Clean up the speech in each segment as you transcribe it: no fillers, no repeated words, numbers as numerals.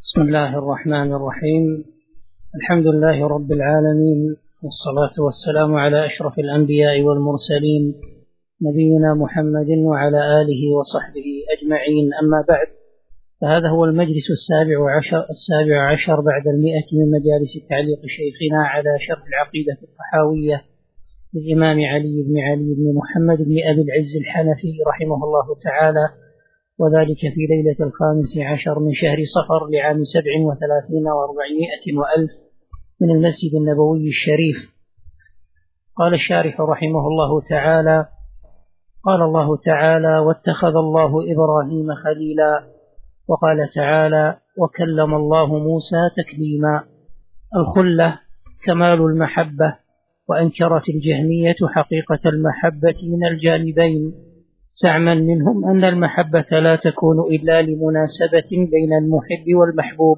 بسم الله الرحمن الرحيم. الحمد لله رب العالمين، والصلاة والسلام على أشرف الأنبياء والمرسلين نبينا محمد وعلى آله وصحبه أجمعين. أما بعد، فهذا هو المجلس السابع عشر بعد 100 من مجالس تعليق شيخنا على شرح العقيدة الطحاوية للإمام علي بن محمد بن أبي العز الحنفي رحمه الله تعالى، وذلك في ليلة 15 من شهر صفر لعام 37 و400 وألف من المسجد النبوي الشريف. قال الشارح رحمه الله تعالى: قال الله تعالى: واتخذ الله إبراهيم خليلا. وقال تعالى: وكلم الله موسى تكليما. الخلة كمال المحبة، وأنكرت الجهمية حقيقة المحبة من الجانبين، زعما منهم أن المحبة لا تكون إلا لمناسبة بين المحب والمحبوب،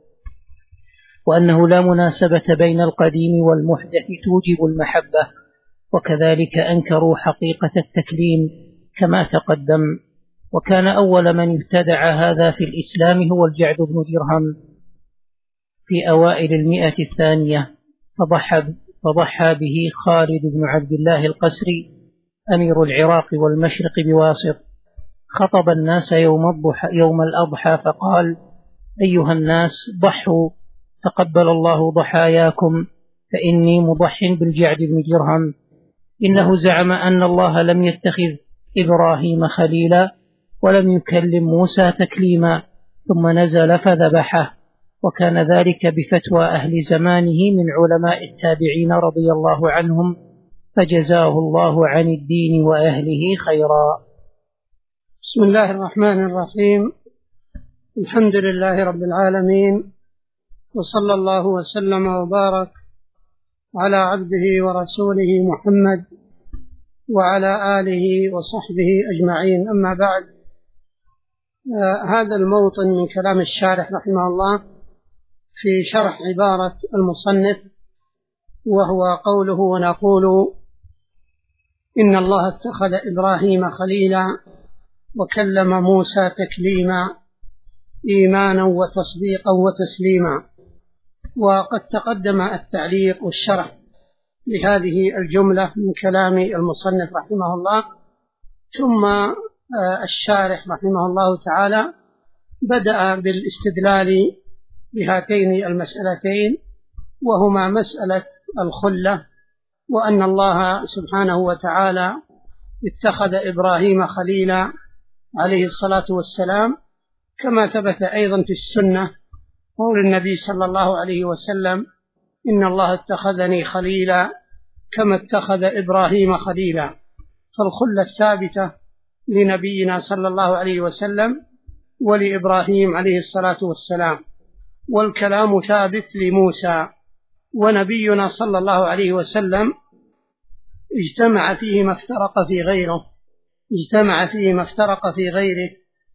وأنه لا مناسبة بين القديم والمحدث توجب المحبة. وكذلك أنكروا حقيقة التكليم كما تقدم. وكان أول من ابتدع هذا في الإسلام هو الجعد بن درهم في أوائل 100 الثانية، فضحى به خالد بن عبد الله القسري أمير العراق والمشرق بواسط. خطب الناس يوم الأضحى فقال: أيها الناس، ضحوا تقبل الله ضحاياكم، فإني مضح بالجعد بن درهم. إنه زعم أن الله لم يتخذ إبراهيم خليلا ولم يكلم موسى تكليما، ثم نزل فذبحه. وكان ذلك بفتوى أهل زمانه من علماء التابعين رضي الله عنهم، فجزاه الله عن الدين وأهله خيرا. بسم الله الرحمن الرحيم. الحمد لله رب العالمين، وصلى الله وسلم وبارك على عبده ورسوله محمد وعلى آله وصحبه أجمعين. أما بعد، هذا الموطن من كلام الشارح رحمه الله في شرح عبارة المصنف، وهو قوله: ونقول إن الله اتخذ إبراهيم خليلا وكلم موسى تكليما، إيمانا وتصديقا وتسليما. وقد تقدم التعليق والشرح لهذه الجملة من كلام المصنف رحمه الله. ثم الشارح رحمه الله تعالى بدأ بالاستدلال بهاتين المسألتين، وهما مسألة الخلة، وأن الله سبحانه وتعالى اتخذ إبراهيم خليلا عليه الصلاة والسلام، كما ثبت أيضا في السنة قول النبي صلى الله عليه وسلم: إن الله اتخذني خليلا كما اتخذ إبراهيم خليلا. فالخلة الثابتة لنبينا صلى الله عليه وسلم ولإبراهيم عليه الصلاة والسلام، والكلام ثابت لموسى. ونبينا صلى الله عليه وسلم اجتمع فيه ما افترق في غيره،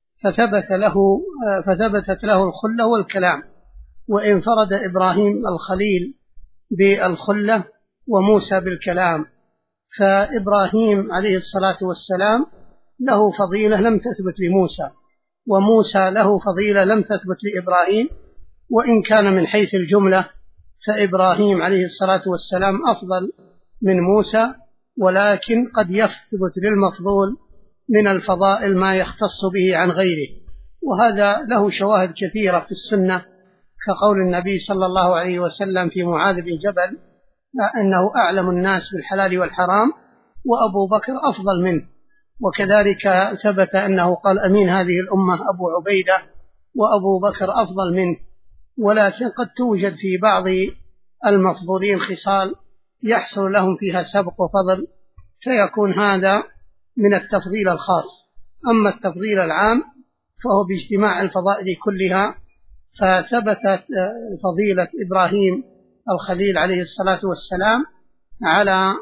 فثبتت له الخلة والكلام. وإن فرد إبراهيم الخليل بالخلة وموسى بالكلام، فإبراهيم عليه الصلاة والسلام له فضيلة لم تثبت لموسى، وموسى له فضيلة لم تثبت لإبراهيم. وإن كان من حيث الجملة فإبراهيم عليه الصلاة والسلام أفضل من موسى، ولكن قد يثبت للمفضول من الفضائل ما يختص به عن غيره. وهذا له شواهد كثيرة في السنة، كقول النبي صلى الله عليه وسلم في معاذ بن جبل أنه أعلم الناس بالحلال والحرام وأبو بكر أفضل منه. وكذلك ثبت أنه قال: أمين هذه الأمة أبو عبيدة وأبو بكر أفضل منه. ولكن قد توجد في بعض المفضولين خصال يحصل لهم فيها سبق وفضل، فيكون هذا من التفضيل الخاص. أما التفضيل العام فهو باجتماع الفضائل كلها. فثبتت فضيلة إبراهيم الخليل عليه الصلاة والسلام على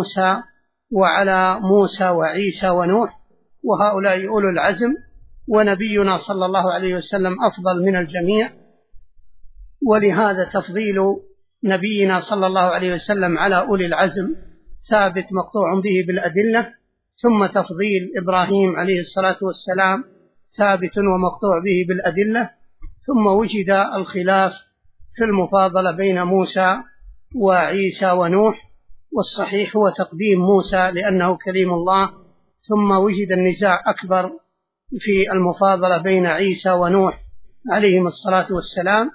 موسى وعيسى ونوح، وهؤلاء أولو العزم، ونبينا صلى الله عليه وسلم أفضل من الجميع. ولهذا تفضيل نبينا صلى الله عليه وسلم على أولي العزم ثابت مقطوع به بالأدلة، ثم تفضيل إبراهيم عليه الصلاة والسلام ثابت ومقطوع به بالأدلة، ثم وجد الخلاف في المفاضلة بين موسى وعيسى ونوح، والصحيح هو تقديم موسى لأنه كليم الله، ثم وجد النزاع أكبر في المفاضلة بين عيسى ونوح عليهم الصلاة والسلام،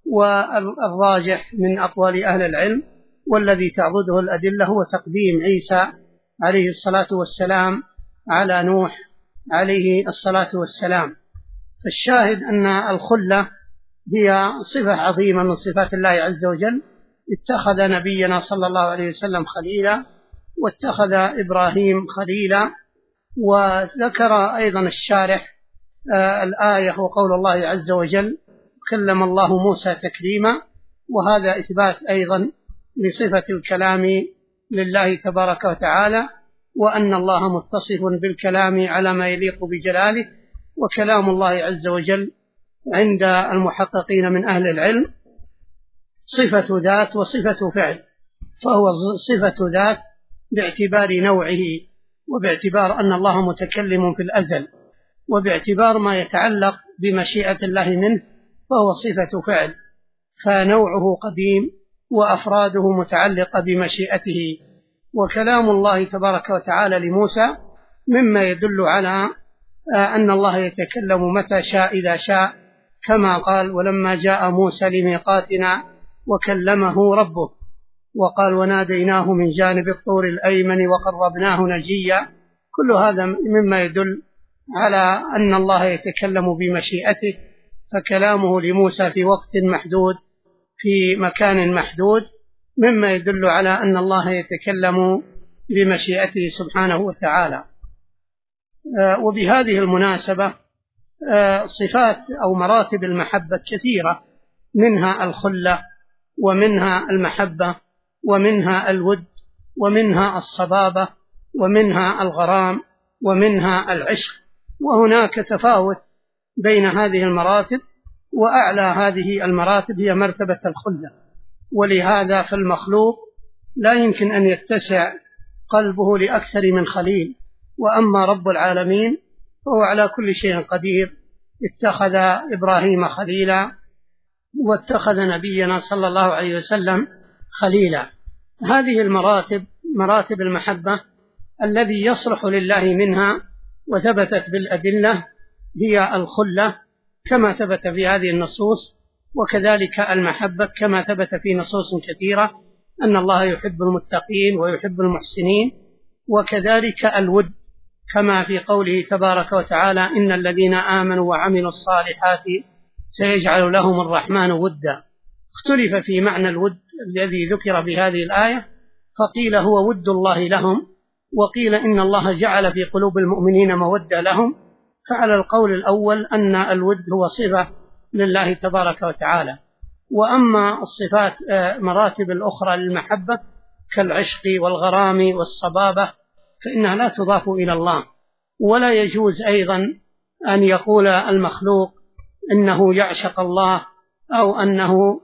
والراجح من أقوال أهل العلم والذي تعضده الأدلة هو تقديم عيسى عليه الصلاة والسلام على نوح عليه الصلاة والسلام. فالشاهد أن الخلة هي صفة عظيمة من صفات الله عز وجل. اتخذ نبينا صلى الله عليه وسلم خليلا، واتخذ إبراهيم خليلا. وذكر أيضا الشارح الآية وقول الله عز وجل كلم الله موسى تكليما، وهذا إثبات أيضا لصفة الكلام لله تبارك وتعالى، وأن الله متصف بالكلام على ما يليق بجلاله. وكلام الله عز وجل عند المحققين من أهل العلم صفة ذات وصفة فعل، فهو صفة ذات باعتبار نوعه، وباعتبار أن الله متكلم في الأزل، وباعتبار ما يتعلق بمشيئة الله منه فهو صفة فعل، فنوعه قديم وأفراده متعلقة بمشيئته. وكلام الله تبارك وتعالى لموسى مما يدل على أن الله يتكلم متى شاء إذا شاء، كما قال ولما جاء موسى لميقاتنا وكلمه ربه، وقال وناديناه من جانب الطور الأيمن وقربناه نجيا. كل هذا مما يدل على أن الله يتكلم بمشيئته، فكلامه لموسى في وقت محدود في مكان محدود مما يدل على أن الله يتكلم بمشيئته سبحانه وتعالى. وبهذه المناسبة صفات أو مراتب المحبة كثيرة، منها الخلة، ومنها المحبة، ومنها الود، ومنها الصبابة، ومنها الغرام، ومنها العشق. وهناك تفاوت بين هذه المراتب، وأعلى هذه المراتب هي مرتبة الخلة. ولهذا فالمخلوق لا يمكن أن يتسع قلبه لأكثر من خليل، وأما رب العالمين فهو على كل شيء قدير. اتخذ إبراهيم خليلا، واتخذ نبينا صلى الله عليه وسلم خليلا. هذه المراتب مراتب المحبة الذي يصلح لله منها وثبتت بالأدلة هي الخلة كما ثبت في هذه النصوص، وكذلك المحبة كما ثبت في نصوص كثيرة أن الله يحب المتقين ويحب المحسنين، وكذلك الود كما في قوله تبارك وتعالى إن الذين آمنوا وعملوا الصالحات سيجعل لهم الرحمن ودا. اختلف في معنى الود الذي ذكر بهذه الآية، فقيل هو ود الله لهم، وقيل إن الله جعل في قلوب المؤمنين مودة لهم. فعلى القول الأول أن الود هو صفة لله تبارك وتعالى. وأما الصفات مراتب الأخرى للمحبة كالعشق والغرام والصبابة فإنها لا تضاف إلى الله، ولا يجوز أيضا أن يقول المخلوق إنه يعشق الله أو أنه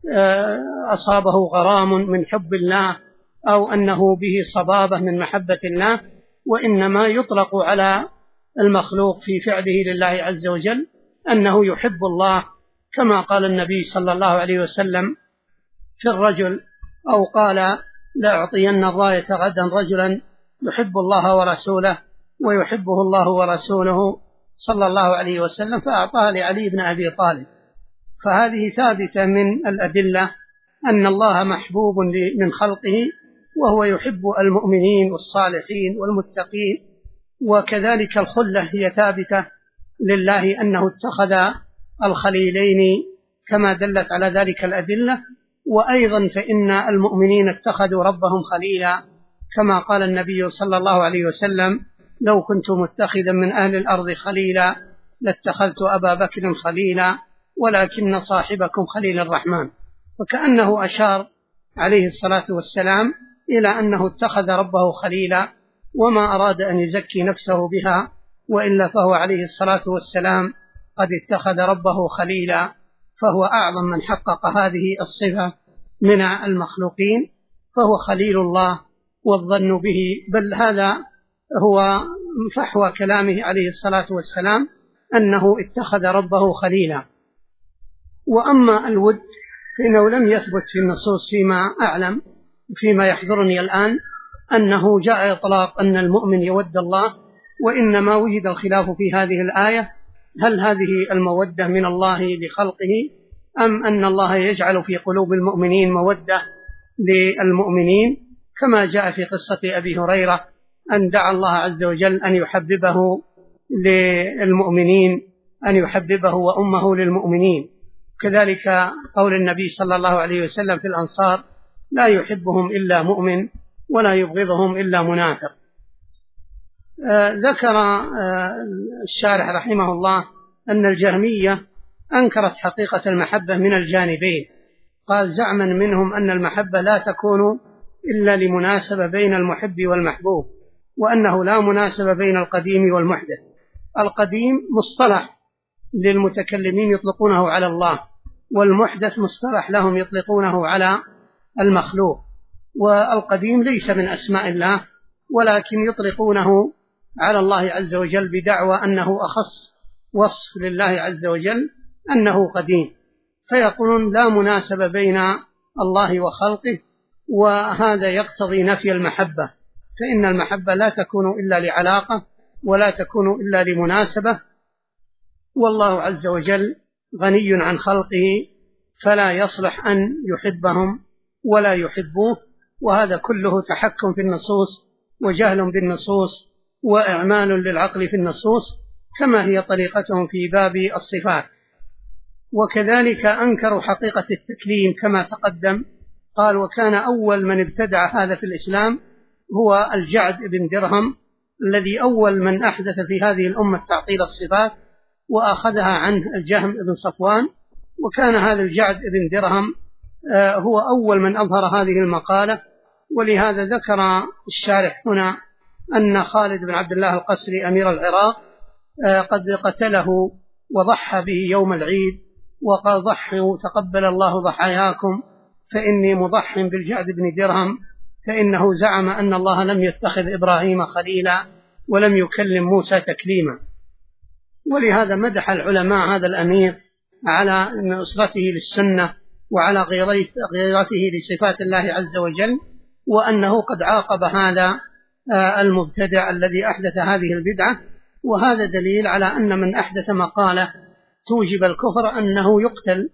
أصابه غرام من حب الله أو أنه به صبابة من محبة الله، وإنما يطلق على المخلوق في فعله لله عز وجل أنه يحب الله، كما قال النبي صلى الله عليه وسلم في الرجل أو قال لا أعطين الراية غدا رجلا يحب الله ورسوله ويحبه الله ورسوله صلى الله عليه وسلم، فأعطاها لعلي بن أبي طالب. فهذه ثابتة من الأدلة أن الله محبوب من خلقه، وهو يحب المؤمنين والصالحين والمتقين. وكذلك الخلة هي ثابتة لله أنه اتخذ الخليلين كما دلت على ذلك الأدلة. وأيضا فإن المؤمنين اتخذوا ربهم خليلا، كما قال النبي صلى الله عليه وسلم لو كنت متخذا من أهل الأرض خليلا لاتخذت أبا بكر خليلا ولكن صاحبكم خليل الرحمن. فكأنه أشار عليه الصلاة والسلام إلى أنه اتخذ ربه خليلا، وما أراد أن يزكي نفسه بها، وإلا فهو عليه الصلاة والسلام قد اتخذ ربه خليلا، فهو أعظم من حقق هذه الصفة من المخلوقين، فهو خليل الله والظن به. بل هذا هو فحوى كلامه عليه الصلاة والسلام أنه اتخذ ربه خليلا. وأما الود فإنه لم يثبت في النصوص فيما أعلم فيما يحضرني الآن أنه جاء إطلاق أن المؤمن يود الله، وإنما وجد الخلاف في هذه الآية: هل هذه المودة من الله لخلقه أم أن الله يجعل في قلوب المؤمنين مودة للمؤمنين، كما جاء في قصة أبي هريرة أن دعا الله عز وجل أن يحببه للمؤمنين، أن يحببه وأمه للمؤمنين. كذلك قول النبي صلى الله عليه وسلم في الأنصار: لا يحبهم إلا مؤمن ولا يبغضهم إلا منافق. ذكر الشارح رحمه الله أن الجهمية أنكرت حقيقة المحبة من الجانبين. قال: زعما منهم أن المحبة لا تكون إلا لمناسبة بين المحب والمحبوب، وأنه لا مناسبة بين القديم والمحدث. القديم مصطلح للمتكلمين يطلقونه على الله، والمحدث مصطلح لهم يطلقونه على المخلوق. والقديم ليس من أسماء الله، ولكن يطلقونه على الله عز وجل بدعوى أنه أخص وصف لله عز وجل أنه قديم، فيقولون لا مناسبة بين الله وخلقه، وهذا يقتضي نفي المحبة، فإن المحبة لا تكون إلا لعلاقة ولا تكون إلا لمناسبة، والله عز وجل غني عن خلقه فلا يصلح أن يحبهم ولا يحبوه. وهذا كله تحكم في النصوص وجهل بالنصوص وإعمال للعقل في النصوص، كما هي طريقتهم في باب الصفات. وكذلك أنكروا حقيقة التكليم كما تقدم. قال: وكان أول من ابتدع هذا في الإسلام هو الجعد بن درهم، الذي أول من أحدث في هذه الأمة تعطيل الصفات، وأخذها عنه الجهم بن صفوان. وكان هذا الجعد بن درهم هو أول من أظهر هذه المقالة. ولهذا ذكر الشارح هنا أن خالد بن عبد الله القسري أمير العراق قد قتله وضحى به يوم العيد، وقال: ضحوا تقبل الله ضحاياكم فإني مضح بالجعد بن درهم، فإنه زعم أن الله لم يتخذ إبراهيم خليلا ولم يكلم موسى تكليما. ولهذا مدح العلماء هذا الأمير على نصرته للسنة وعلى غيرته لصفات الله عز وجل، وأنه قد عاقب هذا المبتدع الذي أحدث هذه البدعة. وهذا دليل على أن من أحدث مقالة توجب الكفر أنه يقتل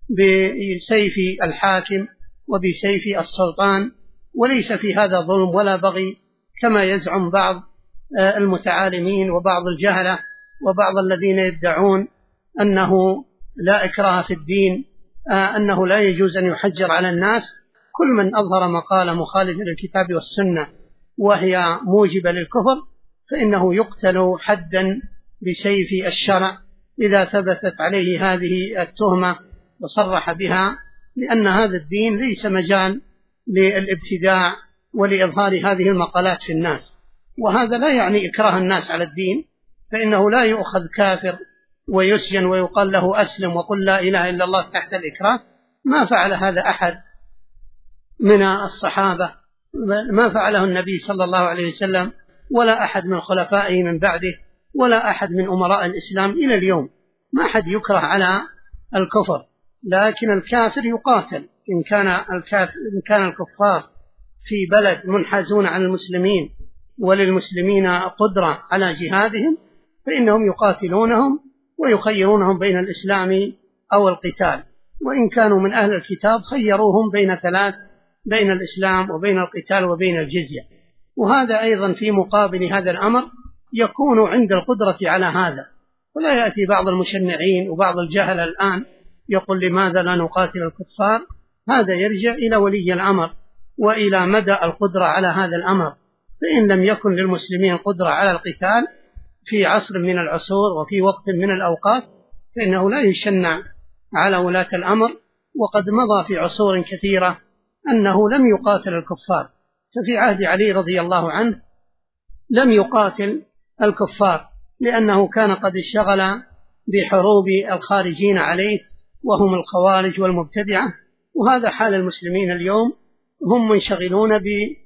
بسيف الحاكم وبسيف السلطان، وليس في هذا ظلم ولا بغي كما يزعم بعض المتعالمين وبعض الجهلة وبعض الذين يدعون أنه لا إكراه في الدين، أنه لا يجوز أن يحجر على الناس. كل من أظهر مقالة مخالفة للكتاب والسنة وهي موجبة للكفر فإنه يقتل حدا بسيف الشرع إذا ثبتت عليه هذه التهمة وصرح بها، لأن هذا الدين ليس مجال للابتداع ولإظهار هذه المقالات في الناس. وهذا لا يعني إكراه الناس على الدين، فإنه لا يؤخذ كافر ويسجن ويقال له أسلم وقل لا إله إلا الله تحت الإكراه. ما فعل هذا أحد من الصحابة، ما فعله النبي صلى الله عليه وسلم ولا أحد من خلفائه من بعده ولا أحد من أمراء الإسلام إلى اليوم. ما أحد يكره على الكفر، لكن الكافر يقاتل. إن كان الكفار في بلد منحازون عن المسلمين وللمسلمين قدرة على جهادهم فإنهم يقاتلونهم ويخيرونهم بين الإسلام أو القتال. وإن كانوا من أهل الكتاب خيروهم بين ثلاث: بين الإسلام وبين القتال وبين الجزية. وهذا أيضا في مقابل هذا الأمر يكون عند القدرة على هذا. ولا يأتي بعض المشنعين وبعض الجهل الآن يقول: لماذا لا نقاتل الكفار؟ هذا يرجع إلى ولي الأمر وإلى مدى القدرة على هذا الأمر. فإن لم يكن للمسلمين قدرة على القتال في عصر من العصور وفي وقت من الأوقات فإنه لا يشنع على ولاة الأمر. وقد مضى في عصور كثيرة أنه لم يقاتل الكفار. ففي عهد علي رضي الله عنه لم يقاتل الكفار لأنه كان قد اشتغل بحروب الخارجين عليه وهم الخوارج والمبتدعة. وهذا حال المسلمين اليوم، هم منشغلون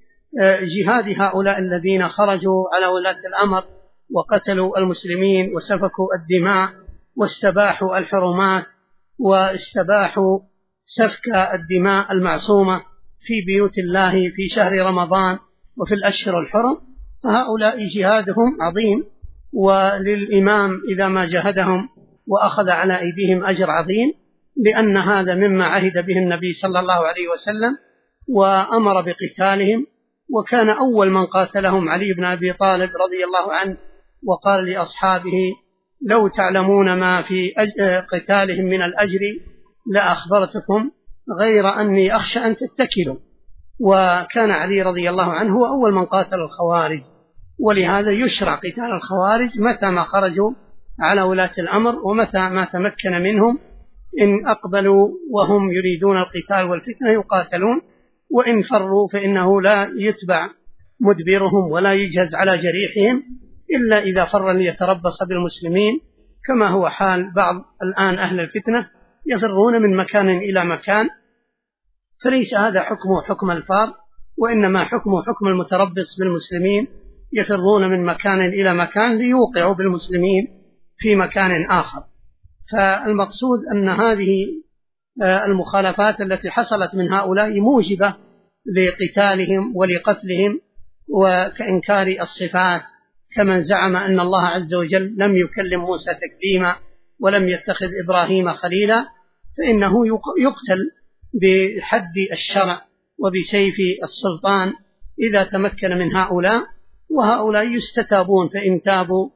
بجهاد هؤلاء الذين خرجوا على ولاة الأمر وقتلوا المسلمين وسفكوا الدماء واستباحوا الحرمات واستباحوا سفك الدماء المعصومة في بيوت الله في شهر رمضان وفي الأشهر الحرم، فهؤلاء جهادهم عظيم، وللإمام إذا ما جهدهم وأخذ على أيديهم أجر عظيم، لأن هذا مما عهد به النبي صلى الله عليه وسلم وأمر بقتالهم. وكان أول من قاتلهم علي بن أبي طالب رضي الله عنه، وقال لأصحابه: لو تعلمون ما في قتالهم من الأجر لأخبرتكم، غير أني أخشى أن تتكلوا. وكان علي رضي الله عنه هو أول من قاتل الخوارج، ولهذا يشرع قتال الخوارج متى ما خرجوا على ولاة الأمر، ومتى ما تمكن منهم. إن أقبلوا وهم يريدون القتال والفتنة يقاتلون، وإن فروا فإنه لا يتبع مدبرهم ولا يجهز على جريحهم إلا إذا فر ليتربص بالمسلمين، كما هو حال بعض الآن أهل الفتنة، يفرون من مكان إلى مكان، فليس هذا حكمه حكم الفار، وإنما حكمه حكم المتربص بالمسلمين، يفرون من مكان إلى مكان ليوقعوا بالمسلمين في مكان آخر. فالمقصود أن هذه المخالفات التي حصلت من هؤلاء موجبة لقتالهم ولقتلهم، وكإنكار الصفات، كمن زعم أن الله عز وجل لم يكلم موسى تكليما ولم يتخذ إبراهيم خليلا، فإنه يقتل بحد الشرع وبسيف السلطان إذا تمكن من هؤلاء، وهؤلاء يستتابون، فإن تابوا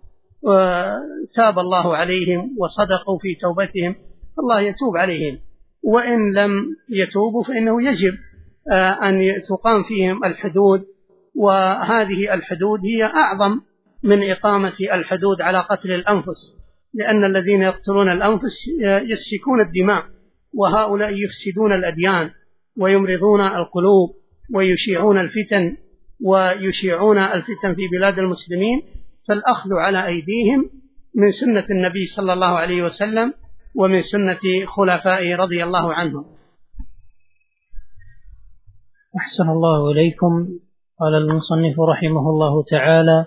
تاب الله عليهم وصدقوا في توبتهم الله يتوب عليهم، وإن لم يتوبوا فإنه يجب أن تقام فيهم الحدود، وهذه الحدود هي أعظم من إقامة الحدود على قتل الأنفس، لأن الذين يقتلون الأنفس يسفكون الدماء، وهؤلاء يفسدون الأديان ويمرضون القلوب ويشيعون الفتن في بلاد المسلمين. فالأخذ على أيديهم من سنة النبي صلى الله عليه وسلم ومن سنة خلفائه رضي الله عنهم. أحسن الله إليكم. قال المصنف رحمه الله تعالى: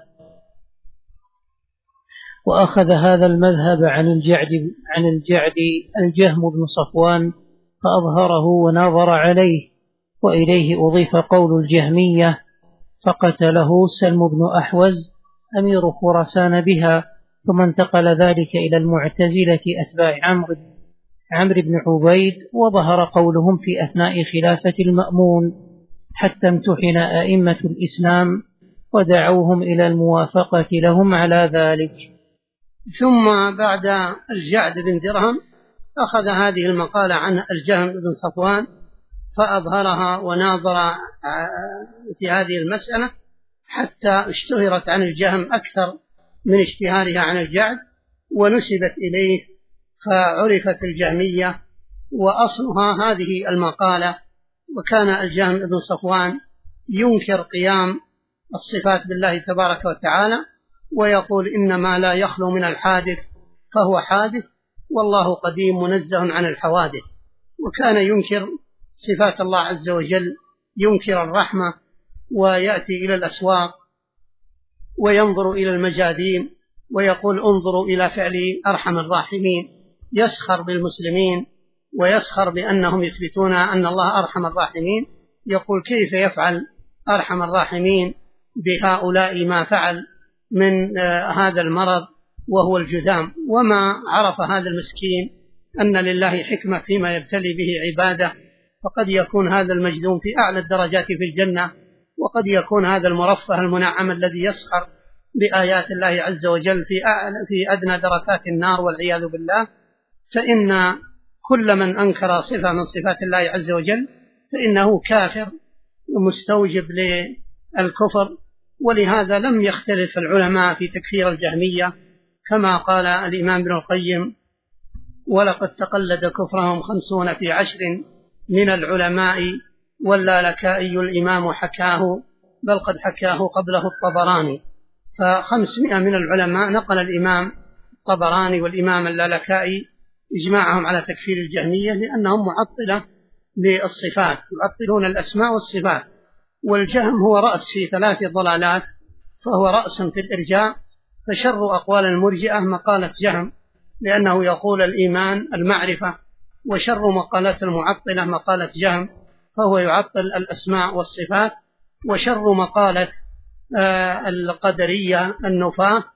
وأخذ هذا المذهب عن الجعد الجهم بن صفوان فأظهره وناظر عليه، وإليه أضيف قول الجهمية، فقتله سلم بن أحوز أمير خراسان بها، ثم انتقل ذلك إلى المعتزلة أتباع عمرو بن عبيد، وظهر قولهم في أثناء خلافة المأمون حتى امتحن أئمة الإسلام ودعوهم إلى الموافقة لهم على ذلك. ثم بعد الجعد بن درهم أخذ هذه المقالة عن الجهم بن صفوان فأظهرها وناظر في هذه المسألة حتى اشتهرت عن الجهم أكثر من اشتهارها عن الجعد، ونسبت إليه فعرفت الجهمية، وأصلها هذه المقالة. وكان الجهم بن صفوان ينكر قيام الصفات بالله تبارك وتعالى، ويقول إنما لا يخلو من الحادث فهو حادث، والله قديم منزه عن الحوادث. وكان ينكر صفات الله عز وجل، ينكر الرحمة، ويأتي إلى الأسواق وينظر إلى المجادين ويقول انظروا إلى فعل أرحم الراحمين، يسخر بالمسلمين ويسخر بأنهم يثبتون أن الله أرحم الراحمين، يقول كيف يفعل أرحم الراحمين بهؤلاء ما فعل من هذا المرض وهو الجذام. وما عرف هذا المسكين أن لله حكمة فيما يبتلي به عباده، فقد يكون هذا المجذوم في أعلى الدرجات في الجنة، وقد يكون هذا المرفه المنعم الذي يسخر بآيات الله عز وجل في أدنى دركات النار والعياذ بالله. فإن كل من أنكر صفة من صفات الله عز وجل فإنه كافر مستوجب للكفر. ولهذا لم يختلف العلماء في تكفير الجهمية، كما قال الإمام ابن القيم: ولقد تقلد كفرهم 50 في 10 من العلماء، واللالكائي الإمام حكاه، بل قد حكاه قبله الطبراني. ف500 من العلماء نقل الإمام الطبراني والإمام اللالكائي إجماعهم على تكفير الجهمية، لأنهم معطلة للصفات، يعطلون الأسماء والصفات. والجهم هو رأس في 3 ضلالات، فهو رأس في الإرجاء، فشر أقوال المرجئة مقالة جهم، لأنه يقول الإيمان المعرفة، وشر مقالات المعطلة مقالة جهم، فهو يعطل الأسماء والصفات. وشر مقالة القدرية النفاة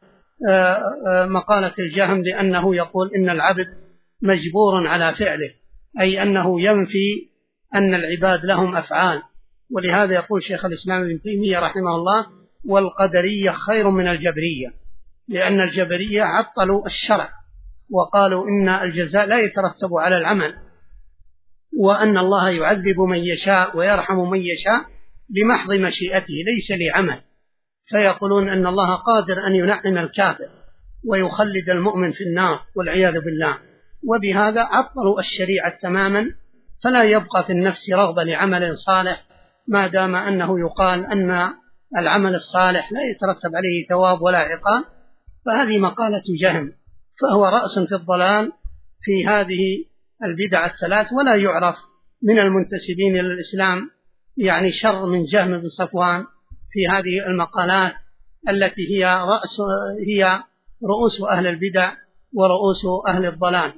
مقالة الجهم، لأنه يقول إن العبد مجبور على فعله، أي أنه ينفي أن العباد لهم أفعال. ولهذا يقول شيخ الإسلام ابن تيمية رحمه الله: والقدرية خير من الجبرية، لأن الجبرية عطلوا الشرع وقالوا إن الجزاء لا يترتب على العمل، وأن الله يعذب من يشاء ويرحم من يشاء بمحض مشيئته ليس لعمل، فيقولون أن الله قادر أن ينعم الكافر ويخلد المؤمن في النار والعياذ بالله. وبهذا عطلوا الشريعة تماما، فلا يبقى في النفس رغبة لعمل صالح ما دام أنه يقال أن العمل الصالح لا يترتب عليه ثواب ولا عقاب. فهذه مقالة جهم، فهو رأس في الضلال في هذه البدع الثلاث، ولا يعرف من المنتسبين للإسلام يعني شر من جهم بن صفوان في هذه المقالات التي هي رؤوس أهل البدع ورؤوس أهل الضلال.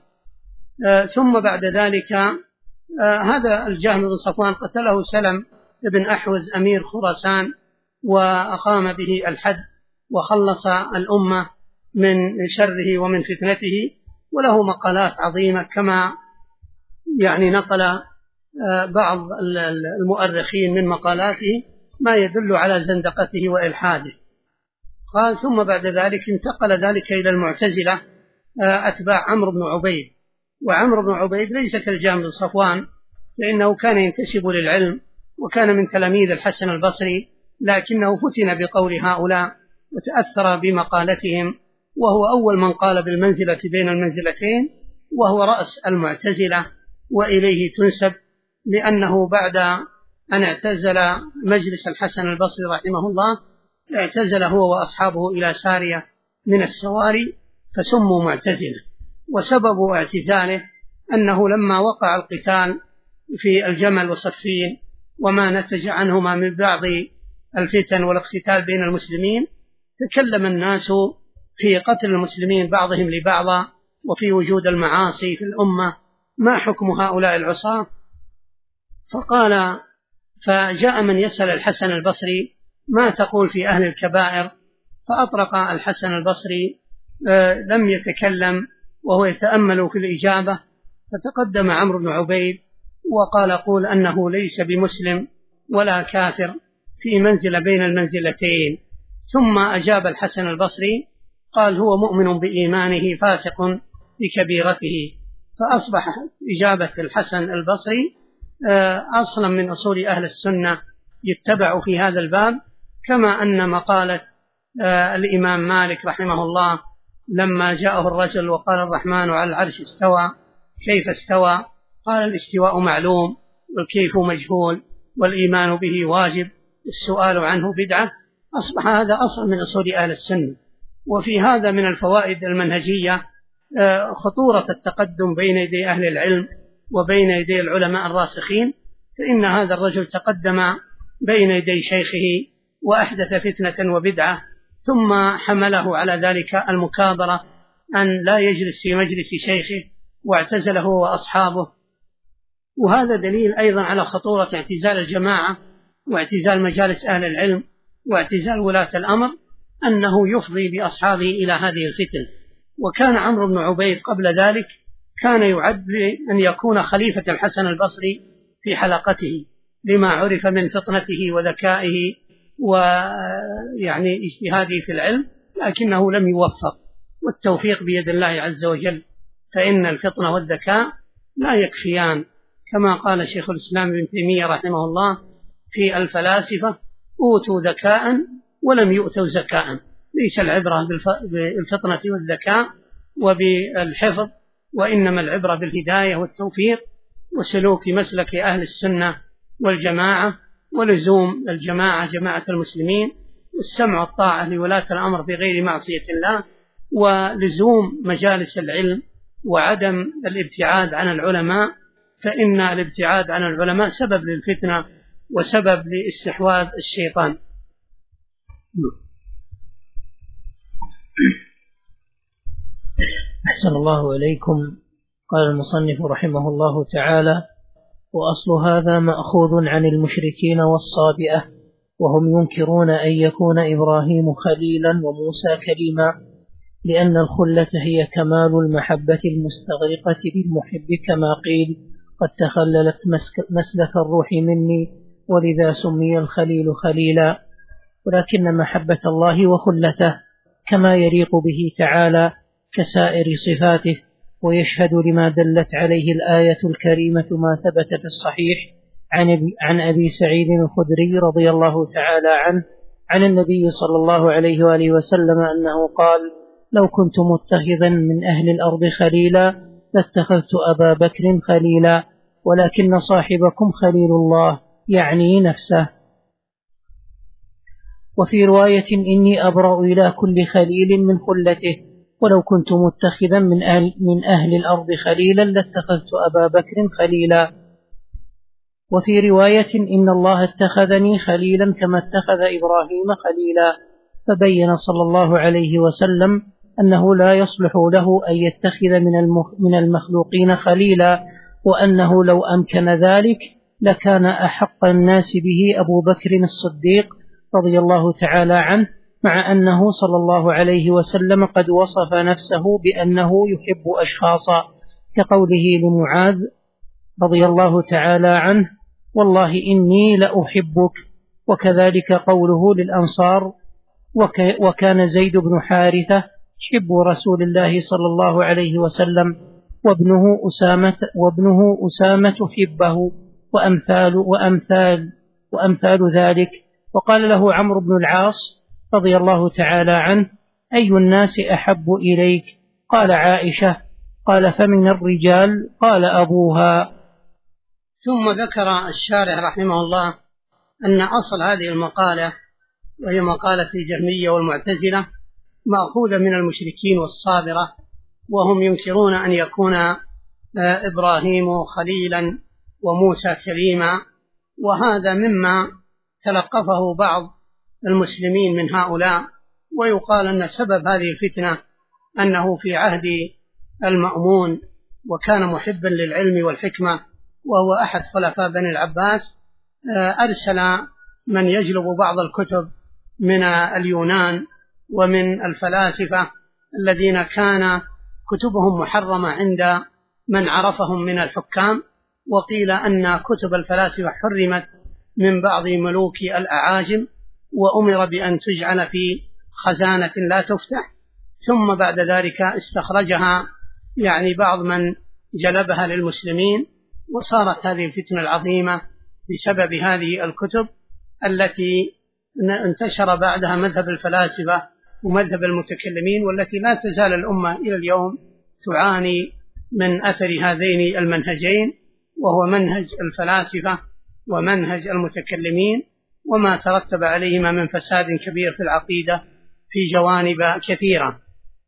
ثم بعد ذلك هذا الجهم بن صفوان قتله سلم بن أحوز أمير خراسان، وأقام به الحد وخلص الأمة من شره ومن فتنته، وله مقالات عظيمة كما يعني نقل بعض المؤرخين من مقالاته ما يدل على زندقته وإلحاده. قال: ثم بعد ذلك انتقل ذلك إلى المعتزلة أتباع عمرو بن عبيد. وعمرو بن عبيد ليس كالجهم بن صفوان، فإنه كان ينتسب للعلم وكان من تلاميذ الحسن البصري، لكنه فتن بقول هؤلاء وتأثر بمقالتهم، وهو أول من قال بالمنزلة بين المنزلتين، وهو رأس المعتزلة وإليه تنسب، لأنه بعد أن اعتزل مجلس الحسن البصري رحمه الله اعتزل هو وأصحابه إلى سارية من السواري فسموا معتزلة. وسبب اعتزاله أنه لما وقع القتال في الجمل وصفين وما نتج عنهما من بعض الفتن والاقتتال بين المسلمين، تكلم الناس في قتل المسلمين بعضهم لبعض وفي وجود المعاصي في الأمة، ما حكم هؤلاء العصاة؟ فجاء من يسأل الحسن البصري: ما تقول في أهل الكبائر؟ فأطرق الحسن البصري لم يتكلم وهو يتأمل في الإجابة، فتقدم عمرو بن عبيد وقال: قول أنه ليس بمسلم ولا كافر، في منزلة بين المنزلتين. ثم أجاب الحسن البصري قال: هو مؤمن بإيمانه فاسق بكبيرته. فأصبح إجابة الحسن البصري أصلا من أصول أهل السنة يتبع في هذا الباب، كما أن مقالة الإمام مالك رحمه الله لما جاءه الرجل وقال: الرحمن على العرش استوى، كيف استوى؟ قال: الاستواء معلوم والكيف مجهول والإيمان به واجب، السؤال عنه بدعة. أصبح هذا أصل من أصول أهل السنة. وفي هذا من الفوائد المنهجية خطورة التقدم بين يدي أهل العلم وبين يدي العلماء الراسخين، فإن هذا الرجل تقدم بين يدي شيخه وأحدث فتنة وبدعة، ثم حمله على ذلك المكابرة أن لا يجلس في مجلس شيخه واعتزله وأصحابه. وهذا دليل أيضا على خطورة اعتزال الجماعة واعتزال مجالس أهل العلم واعتزال ولاة الأمر، أنه يفضي بأصحابه إلى هذه الفتن. وكان عمرو بن عبيد قبل ذلك كان يعد أن يكون خليفة الحسن البصري في حلقته، لما عرف من فطنته وذكائه ويعني اجتهاده في العلم، لكنه لم يوفق، والتوفيق بيد الله عز وجل، فإن الفطنة والذكاء لا يكفيان، كما قال شيخ الإسلام ابن تيمية رحمه الله في الفلاسفة: أوتوا ذكاء ولم يؤتوا زكاء. ليس العبرة بالفطنة والذكاء وبالحفظ، وإنما العبرة بالهداية والتوفيق وسلوك مسلك أهل السنة والجماعة، ولزوم الجماعة جماعة المسلمين، والسمع والطاعة لولاة الأمر بغير معصية الله، ولزوم مجالس العلم، وعدم الابتعاد عن العلماء، فإن الابتعاد عن العلماء سبب للفتنة وسبب لاستحواذ الشيطان. أحسن الله إليكم. قال المصنف رحمه الله تعالى: وأصل هذا مأخوذ عن المشركين والصابئة، وهم ينكرون أن يكون إبراهيم خليلا وموسى كليما، لأن الخلة هي كمال المحبة المستغرقة للمحب، كما قيل: قد تخللت مسلك الروح مني، ولذا سمي الخليل خليلا. ولكن محبة الله وخلته كما يليق به تعالى كسائر صفاته، ويشهد لما دلت عليه الآية الكريمة ما ثبت في الصحيح عن أبي سعيد الخدري رضي الله تعالى عنه عن النبي صلى الله عليه وآله وسلم أنه قال: لو كنت متخذا من أهل الأرض خليلا لاتخذت أبا بكر خليلا، ولكن صاحبكم خليل الله، يعني نفسه. وفي رواية: إني أبرأ إلى كل خليل من خلته، ولو كنت متخذا من أهل الأرض خليلا لاتخذت أبا بكر خليلا. وفي رواية: إن الله اتخذني خليلا كما اتخذ إبراهيم خليلا. فبين صلى الله عليه وسلم أنه لا يصلح له أن يتخذ من المخلوقين خليلا، وأنه لو أمكن ذلك لكان أحق الناس به أبو بكر الصديق رضي الله تعالى عنه، مع أنه صلى الله عليه وسلم قد وصف نفسه بأنه يحب أشخاصا، كقوله لمعاذ رضي الله تعالى عنه: والله إني لأحبك. وكذلك قوله للأنصار: وكان زيد بن حارثة حب رسول الله صلى الله عليه وسلم، وابنه أسامة حبه، وأمثال ذلك. وقال له عمرو بن العاص رضي الله تعالى عنه: أي الناس أحب إليك؟ قال: عائشة. قال: فمن الرجال؟ قال: أبوها. ثم ذكر الشارح رحمه الله أن أصل هذه المقالة، وهي مقالة الجهمية والمعتزلة، مأخوذة من المشركين والصابرة، وهم ينكرون أن يكون إبراهيم خليلا وموسى كليما. وهذا مما تلقفه بعض المسلمين من هؤلاء، ويقال أن سبب هذه الفتنة أنه في عهد المأمون، وكان محبا للعلم والحكمة، وهو أحد خلفاء بني العباس، أرسل من يجلب بعض الكتب من اليونان ومن الفلاسفة الذين كان كتبهم محرمة عند من عرفهم من الحكام. وقيل أن كتب الفلاسفة حرمت من بعض ملوك الأعاجم، وأمر بأن تجعل في خزانة لا تفتح، ثم بعد ذلك استخرجها بعض من جلبها للمسلمين، وصارت هذه الفتنة العظيمة بسبب هذه الكتب التي انتشر بعدها مذهب الفلاسفة ومذهب المتكلمين، والتي لا تزال الأمة إلى اليوم تعاني من أثر هذين المنهجين، وهو منهج الفلاسفة ومنهج المتكلمين، وما ترتب عليهما من فساد كبير في العقيدة في جوانب كثيرة.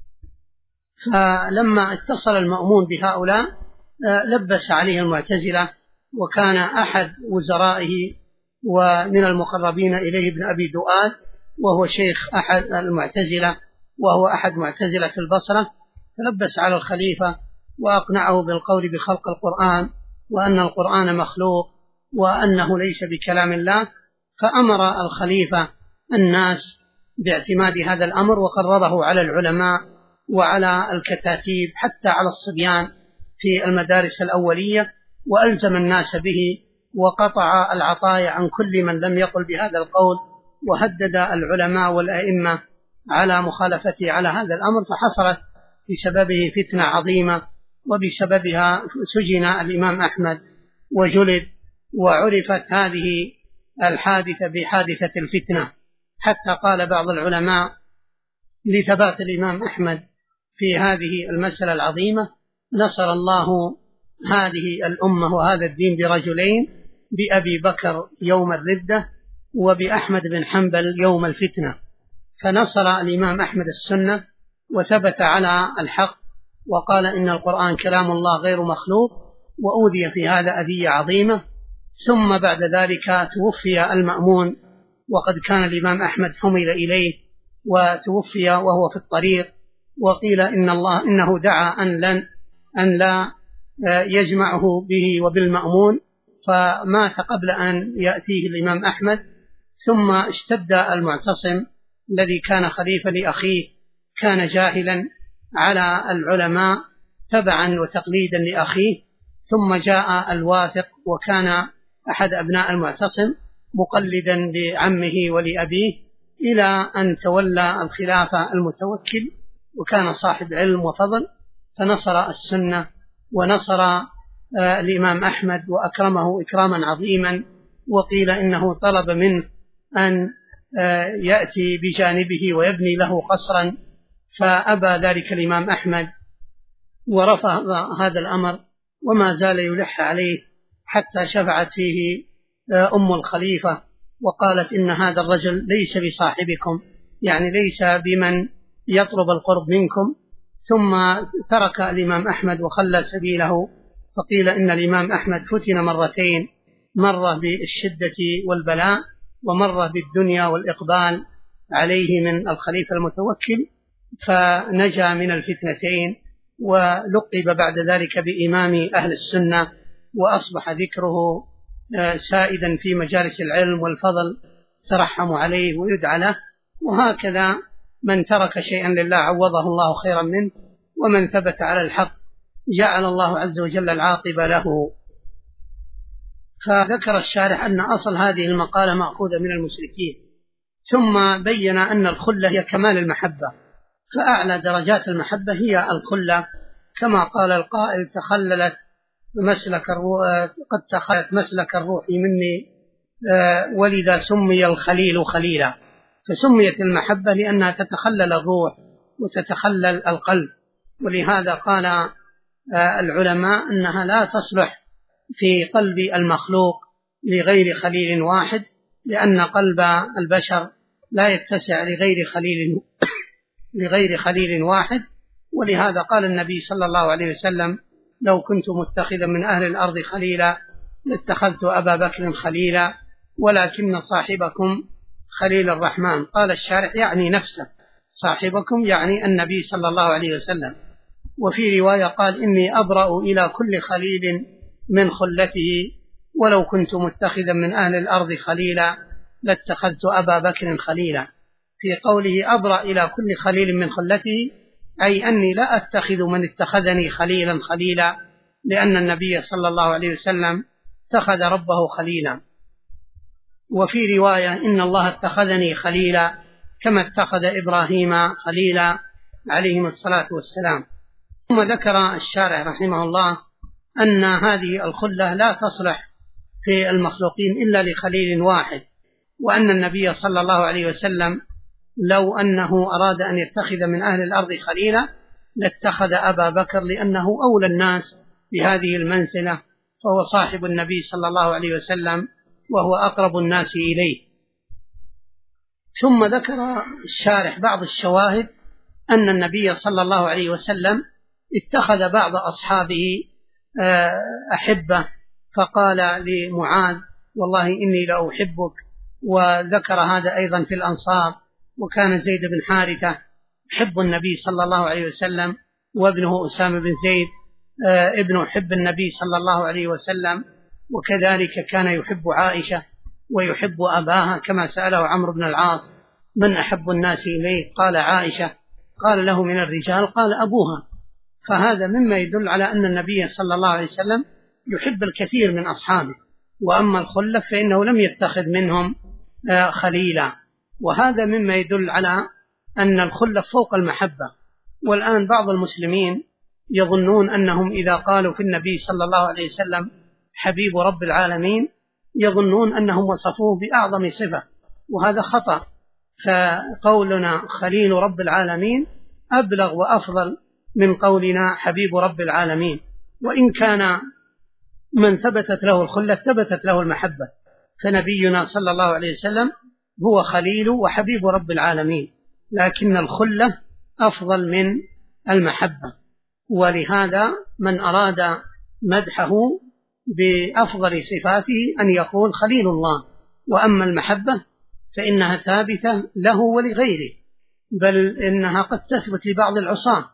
فلما اتصل المأمون بهؤلاء لبس عليه المعتزلة، وكان أحد وزرائه ومن المقربين إليه ابن أبي دؤاد، وهو شيخ أحد المعتزلة، وهو أحد معتزلة البصرة، تلبس على الخليفة وأقنعه بالقول بخلق القرآن، وأن القرآن مخلوق، وأنه ليس بكلام الله. فأمر الخليفة الناس باعتماد هذا الأمر، وقرره على العلماء وعلى الكتاتيب حتى على الصبيان في المدارس الأولية، وألزم الناس به، وقطع العطايا عن كل من لم يقل بهذا القول، وهدد العلماء والأئمة على مخالفته على هذا الأمر، فحصلت بسببه فتنة عظيمة، وبسببها سجن الإمام أحمد وجلد، وعرفت هذه الحادثة بحادثة الفتنة، حتى قال بعض العلماء لثبات الإمام أحمد في هذه المسألة العظيمة: نصر الله هذه الأمة وهذا الدين برجلين، بأبي بكر يوم الردة، وبأحمد بن حنبل يوم الفتنة. فنصر الإمام أحمد السنة وثبت على الحق، وقال إن القرآن كلام الله غير مخلوق، وأوذي في هذا أذية عظيمة. ثم بعد ذلك توفي المأمون، وقد كان الإمام أحمد حمل إليه وتوفي وهو في الطريق، وقيل إنه دعا أن لا يجمعه به وبالمأمون، فمات قبل أن يأتيه الإمام أحمد. ثم اشتد المعتصم الذي كان خليفة لأخيه، كان جاهلا على العلماء تبعا وتقليدا لأخيه، ثم جاء الواثق وكان أحد أبناء المعتصم مقلدا لعمه ولأبيه، إلى أن تولى الخلافة المتوكل، وكان صاحب علم وفضل، فنصر السنة ونصر الإمام أحمد وأكرمه إكراما عظيما. وقيل إنه طلب منه أن يأتي بجانبه ويبني له قصرا، فأبى ذلك الإمام أحمد ورفض هذا الأمر، وما زال يلح عليه حتى شفعت فيه أم الخليفة وقالت إن هذا الرجل ليس بصاحبكم، يعني ليس بمن يطلب القرب منكم. ثم ترك الإمام أحمد وخلى سبيله. فقيل إن الإمام أحمد فتن مرتين، مرة بالشدة والبلاء، ومرة بالدنيا والإقبال عليه من الخليفة المتوكل، فنجا من الفتنتين، ولقب بعد ذلك بإمام أهل السنة، وأصبح ذكره سائدا في مجالس العلم والفضل، ترحم عليه ويدعى له. وهكذا من ترك شيئا لله عوضه الله خيرا منه، ومن ثبت على الحق جعل الله عز وجل العاقبة له. فذكر الشارح أن أصل هذه المقالة مأخوذة من المشركين، ثم بين أن الخلة هي كمال المحبة، فأعلى درجات المحبة هي الخلة، كما قال القائل قد تخلت مسلك الروح مني، ولذا سمي الخليل خليلا. فسميت المحبة لأنها تتخلل الروح وتتخلل القلب، ولهذا قال العلماء أنها لا تصلح في قلب المخلوق لغير خليل واحد، لأن قلب البشر لا يتسع لغير خليل واحد. ولهذا قال النبي صلى الله عليه وسلم: لو كنت متخذا من أهل الأرض خليلا لاتخذت أبا بكر خليلا، ولكن صاحبكم خليل الرحمن. قال الشارح يعني نفسه، صاحبكم يعني النبي صلى الله عليه وسلم. وفي رواية قال: إني أبرأ إلى كل خليل من خلته، ولو كنت متخذا من أهل الأرض خليلا لاتخذت أبا بكر خليلا. في قوله أبرأ إلى كل خليل من خلته، أي أني لا أتخذ من اتخذني خليلا خليلا، لأن النبي صلى الله عليه وسلم اتخذ ربه خليلا. وفي رواية: إن الله اتخذني خليلا كما اتخذ إبراهيم خليلا عليهم الصلاة والسلام. ثم ذكر الشارع رحمه الله أن هذه الخلة لا تصلح في المخلوقين إلا لخليل واحد، وأن النبي صلى الله عليه وسلم لو أنه أراد أن يتخذ من أهل الأرض خليلا لاتخذ أبا بكر، لأنه أولى الناس بهذه المنزلة، فهو صاحب النبي صلى الله عليه وسلم وهو أقرب الناس إليه. ثم ذكر الشارح بعض الشواهد أن النبي صلى الله عليه وسلم اتخذ بعض أصحابه أحبة، فقال لمعاذ: والله إني لأحبك. وذكر هذا أيضا في الأنصار، وكان زيد بن حارثة يحب النبي صلى الله عليه وسلم، وابنه أسامة بن زيد ابن حب النبي صلى الله عليه وسلم، وكذلك كان يحب عائشة ويحب أباها، كما سأله عمرو بن العاص: من أحب الناس إليه؟ قال عائشة. قال له: من الرجال؟ قال أبوها. فهذا مما يدل على أن النبي صلى الله عليه وسلم يحب الكثير من أصحابه. وأما الخلة فإنه لم يتخذ منهم خليلا، وهذا مما يدل على أن الخلة فوق المحبة. والآن بعض المسلمين يظنون أنهم إذا قالوا في النبي صلى الله عليه وسلم حبيب رب العالمين يظنون أنهم وصفوه بأعظم صفة، وهذا خطأ. فقولنا خليل رب العالمين أبلغ وأفضل من قولنا حبيب رب العالمين، وإن كان من ثبتت له الخلة ثبتت له المحبة، فنبينا صلى الله عليه وسلم هو خليل وحبيب رب العالمين، لكن الخلة أفضل من المحبة. ولهذا من أراد مدحه بأفضل صفاته أن يقول خليل الله. وأما المحبة فإنها ثابتة له ولغيره، بل إنها قد تثبت لبعض العصاة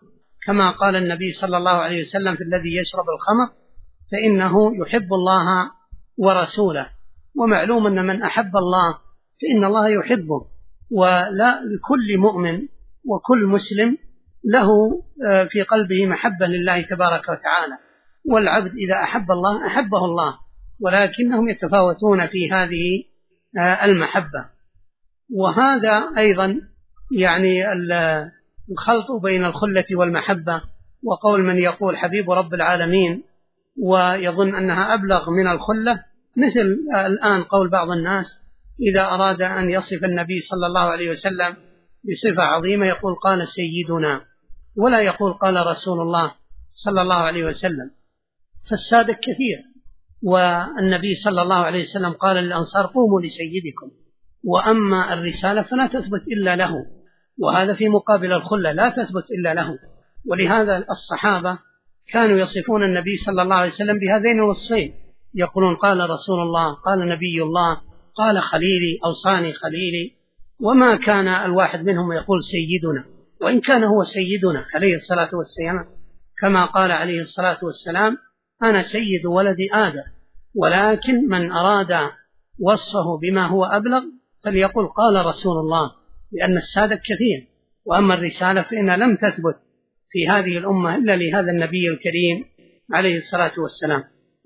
كما قال النبي صلى الله عليه وسلم في الذي يشرب الخمر فإنه يحب الله ورسوله. ومعلوم أن من أحب الله فإن الله يحبه، ولا لكل مؤمن وكل مسلم له في قلبه محبة لله تبارك وتعالى، والعبد إذا أحب الله أحبه الله، ولكنهم يتفاوتون في هذه المحبة. وهذا أيضا يعني الخلط بين الخلة والمحبة. وقول من يقول حبيب رب العالمين ويظن أنها أبلغ من الخلة، مثل الآن قول بعض الناس إذا أراد أن يصف النبي صلى الله عليه وسلم بصفة عظيمة يقول قال سيدنا، ولا يقول قال رسول الله صلى الله عليه وسلم. فالسادة كثير، والنبي صلى الله عليه وسلم قال للأنصار قوموا لسيدكم، وأما الرسالة فلا تثبت إلا له، وهذا في مقابل الخلة لا تثبت إلا له. ولهذا الصحابة كانوا يصفون النبي صلى الله عليه وسلم بهذين الوصفين، يقولون قال رسول الله، قال نبي الله، قال خليلي، أوصاني خليلي. وما كان الواحد منهم يقول سيدنا، وإن كان هو سيدنا عليه الصلاة والسلام، كما قال عليه الصلاة والسلام أنا سيد ولد آدم. ولكن من أراد وصفه بما هو أبلغ فليقول قال رسول الله، لأن السادة كثير. وأما الرسالة فإنها لم تثبت في هذه الأمة إلا لهذا النبي الكريم عليه الصلاة والسلام.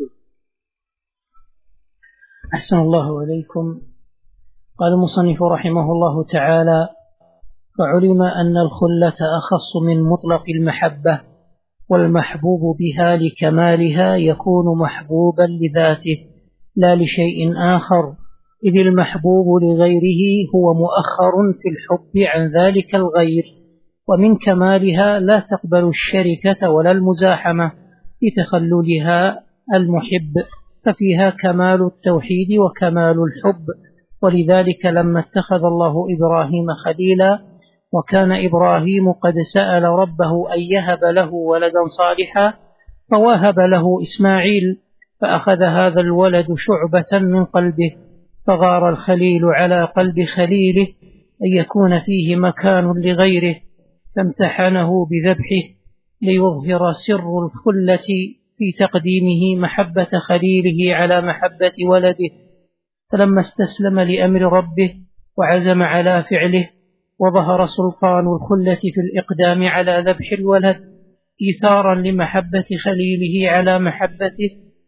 أحسن الله عليكم. قال المصنف رحمه الله تعالى: فعلم أن الخلة أخص من مطلق المحبة، والمحبوب بها لكمالها يكون محبوبا لذاته لا لشيء آخر، إذ المحبوب لغيره هو مؤخر في الحب عن ذلك الغير. ومن كمالها لا تقبل الشركة ولا المزاحمة لتخللها المحب، ففيها كمال التوحيد وكمال الحب. ولذلك لما اتخذ الله إبراهيم خليلا، وكان إبراهيم قد سأل ربه أن يهب له ولدا صالحا، فوهب له إسماعيل، فأخذ هذا الولد شعبة من قلبه، فغار الخليل على قلب خليله أن يكون فيه مكان لغيره، فامتحنه بذبحه ليظهر سر الخلة في تقديمه محبة خليله على محبة ولده. فلما استسلم لأمر ربه وعزم على فعله، وظهر سلطان الخلة في الإقدام على ذبح الولد إيثارا لمحبة خليله على محبته،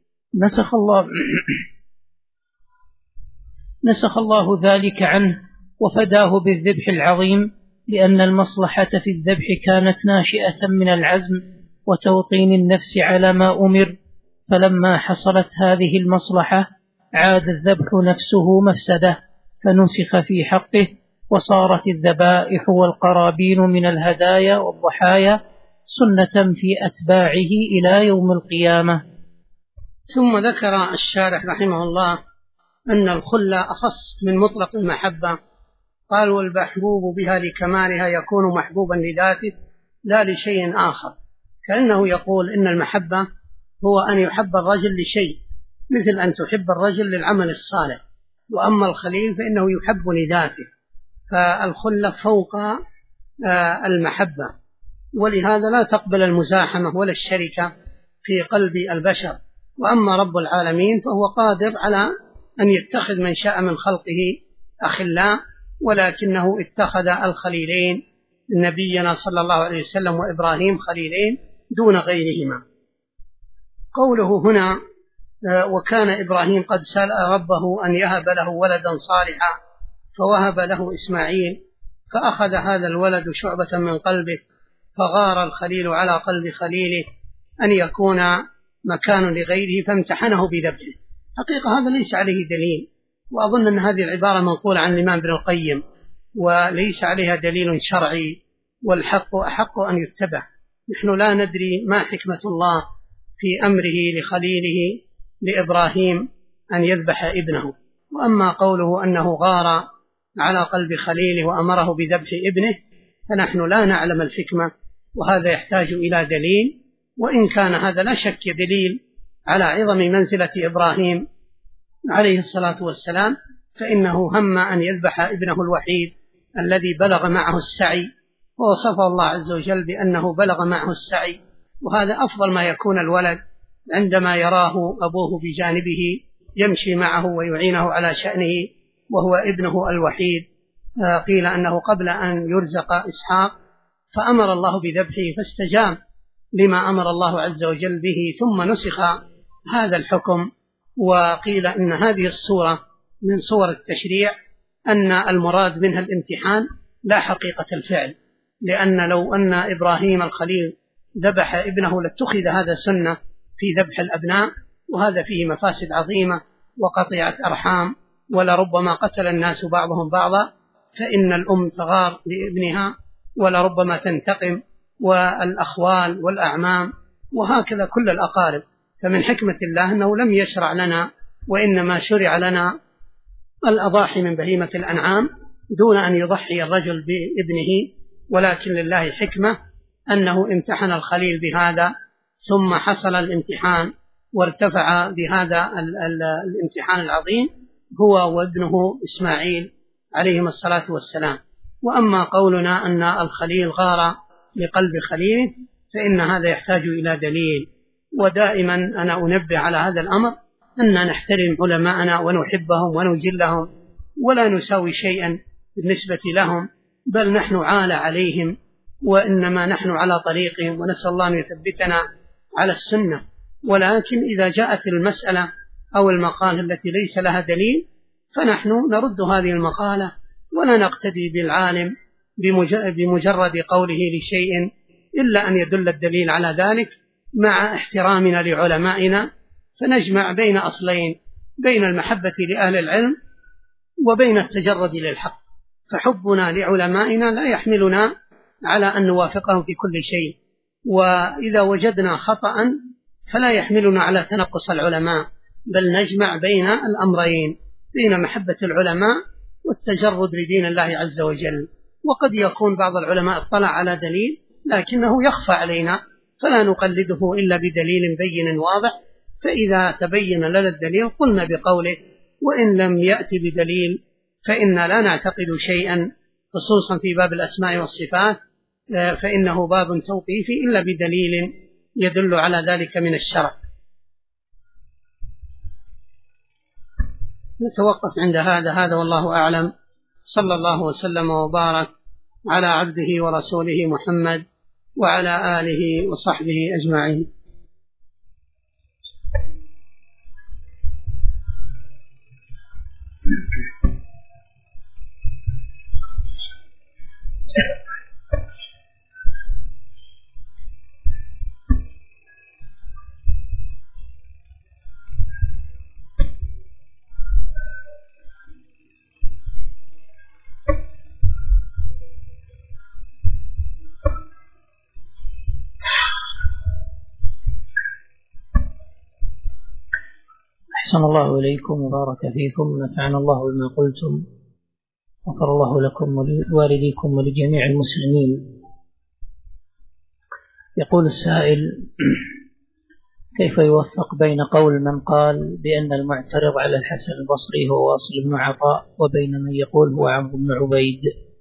نسخ الله ذلك عنه وفداه بالذبح العظيم، لأن المصلحة في الذبح كانت ناشئة من العزم وتوطين النفس على ما أمر. فلما حصلت هذه المصلحة عاد الذبح نفسه مفسدة، فنسخ في حقه، وصارت الذبائح والقرابين من الهدايا والضحايا سنة في أتباعه إلى يوم القيامة. ثم ذكر الشارح رحمه الله أن الخلة أخص من مطلق المحبة. قال والمحبوب بها لكمالها يكون محبوبا لذاته لا لشيء آخر، كأنه يقول إن المحبة هو أن يحب الرجل لشيء، مثل أن تحب الرجل للعمل الصالح. وأما الخليل فإنه يحب لذاته، فالخلة فوق المحبة. ولهذا لا تقبل المزاحمة ولا الشركة في قلب البشر. وأما رب العالمين فهو قادر على أن يتخذ من شاء من خلقه أخلاء، ولكنه اتخذ الخليلين نبينا صلى الله عليه وسلم وإبراهيم خليلين دون غيرهما. قوله هنا وكان إبراهيم قد سأل ربه أن يهب له ولدا صالحا فوهب له إسماعيل، فأخذ هذا الولد شعبة من قلبه، فغار الخليل على قلب خليله أن يكون مكان لغيره، فامتحنه بذبحه. حقيقة هذا ليس عليه دليل، وأظن أن هذه العبارة منقولة عن الإمام ابن القيم وليس عليها دليل شرعي، والحق أحق أن يتبع. نحن لا ندري ما حكمة الله في أمره لخليله لإبراهيم أن يذبح ابنه. وأما قوله أنه غار على قلب خليله وأمره بذبح ابنه فنحن لا نعلم الحكمة، وهذا يحتاج إلى دليل. وإن كان هذا لا شك دليل على عظم منزلة إبراهيم عليه الصلاة والسلام، فإنه هم أن يذبح ابنه الوحيد الذي بلغ معه السعي ووصفه الله عز وجل بأنه بلغ معه السعي، وهذا أفضل ما يكون الولد عندما يراه أبوه بجانبه يمشي معه ويعينه على شأنه وهو ابنه الوحيد. قيل أنه قبل أن يرزق إسحاق فأمر الله بذبحه فاستجاب لما أمر الله عز وجل به، ثم نسخ هذا الحكم. وقيل إن هذه الصورة من صور التشريع، أن المراد منها الامتحان لا حقيقة الفعل، لأن لو أن إبراهيم الخليل ذبح ابنه لاتخذ هذا سنة في ذبح الأبناء، وهذا فيه مفاسد عظيمة وقطيعة أرحام، ولربما قتل الناس بعضهم بعضا، فإن الأم تغار لابنها ولربما تنتقم، والأخوال والأعمام وهكذا كل الأقارب. فمن حكمة الله أنه لم يشرع لنا، وإنما شرع لنا الأضاحي من بهيمة الأنعام دون أن يضحي الرجل بابنه، ولكن لله حكمة أنه امتحن الخليل بهذا، ثم حصل الامتحان وارتفع بهذا الامتحان العظيم هو وابنه إسماعيل عليهما الصلاة والسلام. وأما قولنا أن الخليل غار لقلب خليله فإن هذا يحتاج إلى دليل، ودائما أنا أنبه على هذا الأمر، أن نحترم علماءنا ونحبهم ونجلهم ولا نساوي شيئا بالنسبة لهم، بل نحن عالة عليهم، وإنما نحن على طريقهم، ونسأل الله أن يثبتنا على السنة. ولكن إذا جاءت المسألة أو المقالة التي ليس لها دليل فنحن نرد هذه المقالة ولا نقتدي بالعالم بمجرد قوله لشيء إلا أن يدل الدليل على ذلك، مع احترامنا لعلمائنا. فنجمع بين أصلين، بين المحبة لأهل العلم وبين التجرد للحق. فحبنا لعلمائنا لا يحملنا على أن نوافقهم في كل شيء، وإذا وجدنا خطأ فلا يحملنا على تنقص العلماء، بل نجمع بين الأمرين، بين محبة العلماء والتجرد لدين الله عز وجل. وقد يكون بعض العلماء اطلع على دليل لكنه يخفى علينا، فلا نقلده إلا بدليل بين واضح، فإذا تبين لنا الدليل قلنا بقوله، وإن لم يأتي بدليل فإن لا نعتقد شيئا، خصوصا في باب الأسماء والصفات فإنه باب توقيفي إلا بدليل يدل على ذلك من الشرع. نتوقف عند هذا والله أعلم. صلى الله وسلم وبارك على عبده ورسوله محمد وعلى آله وصحبه أجمعين. أحسن الله إليكم وبارك فيكم، نفعنا الله بما قلتم، غفر الله لكم ولوالديكم ولجميع المسلمين. يقول السائل: كيف يوفق بين قول من قال بأن المعترض على الحسن البصري هو واصل بن عطاء وبين من يقول هو عمرو بن عبيد؟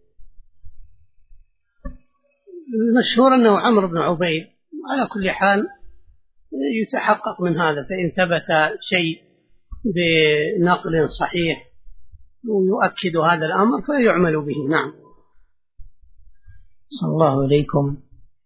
المشهور أنه عمرو بن عبيد، على كل حال يتحقق من هذا، فإن ثبت شيء بنقل صحيح ويؤكد هذا الأمر فيعمل به. نعم. صلى الله عليكم.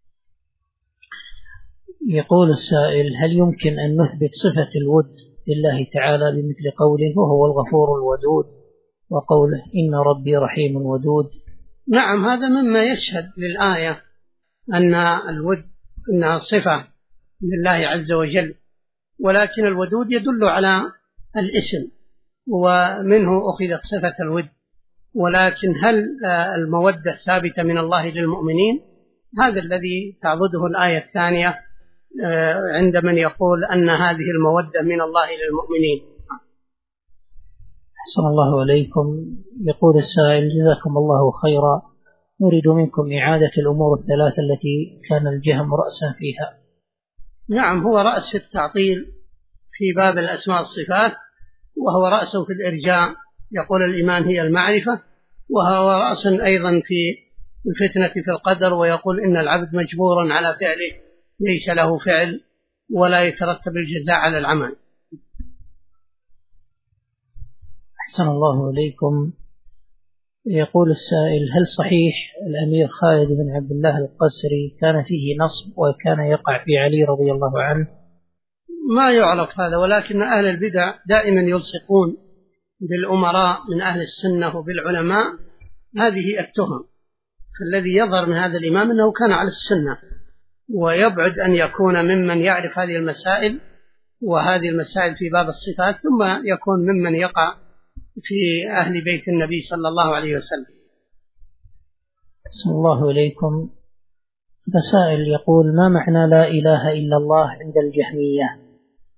يقول السائل: هل يمكن أن نثبت صفة الود لله تعالى بمثل قوله وهو الغفور الودود، وقوله إن ربي رحيم ودود؟ نعم، هذا مما يشهد للآية أن الود إنها صفة لله عز وجل، ولكن الودود يدل على الاسم ومنه أخذت صفة الود. ولكن هل المودة ثابتة من الله للمؤمنين؟ هذا الذي تعبده الآية الثانية عند من يقول أن هذه المودة من الله للمؤمنين. أحسن الله عليكم. يقول السائل: جزاكم الله خيرا، نريد منكم إعادة الأمور الثلاثة التي كان الجهم رأسا فيها. نعم، هو رأس في التعطيل في باب الأسماء والصفات، وهو رأس في الإرجاء، يقول الإيمان هي المعرفة، وهو رأس أيضا في الفتنة في القدر ويقول إن العبد مجبور على فعله ليس له فعل ولا يترتب الجزاء على العمل. أحسن الله إليكم. يقول السائل: هل صحيح الأمير خالد بن عبد الله القسري كان فيه نصب وكان يقع في علي رضي الله عنه؟ ما يعرف هذا، ولكن أهل البدع دائما يلصقون بالأمراء من أهل السنة وبالعلماء هذه التهم، فالذي يظهر من هذا الإمام أنه كان على السنة، ويبعد أن يكون ممن يعرف هذه المسائل وهذه المسائل في باب الصفات ثم يكون ممن يقع في أهل بيت النبي صلى الله عليه وسلم. بسم الله إليكم. فسائل يقول: ما معنى لا إله إلا الله عند الجهمية؟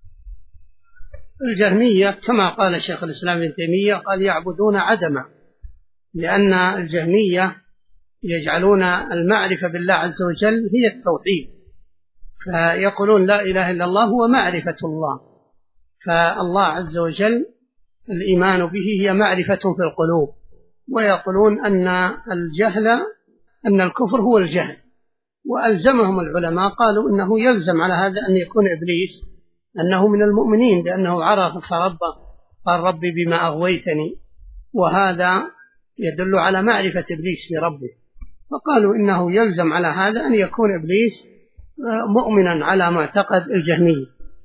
الجهمية كما قال شيخ الإسلام ابن تيمية قال: يعبدون عدما، لأن الجهمية يجعلون المعرفة بالله عز وجل هي التوحيد، فيقولون لا إله إلا الله هو معرفة الله، فالله عز وجل الإيمان به هي معرفة في القلوب، ويقولون أن الجهل أن الكفر هو الجهل، وألزمهم العلماء قالوا إنه يلزم على هذا أن يكون إبليس أنه من المؤمنين لأنه عرف فربه قال: ربي بما أغويتني، وهذا يدل على معرفة إبليس بربه، فقالوا إنه يلزم على هذا أن يكون إبليس مؤمنا على معتقد الجهمية.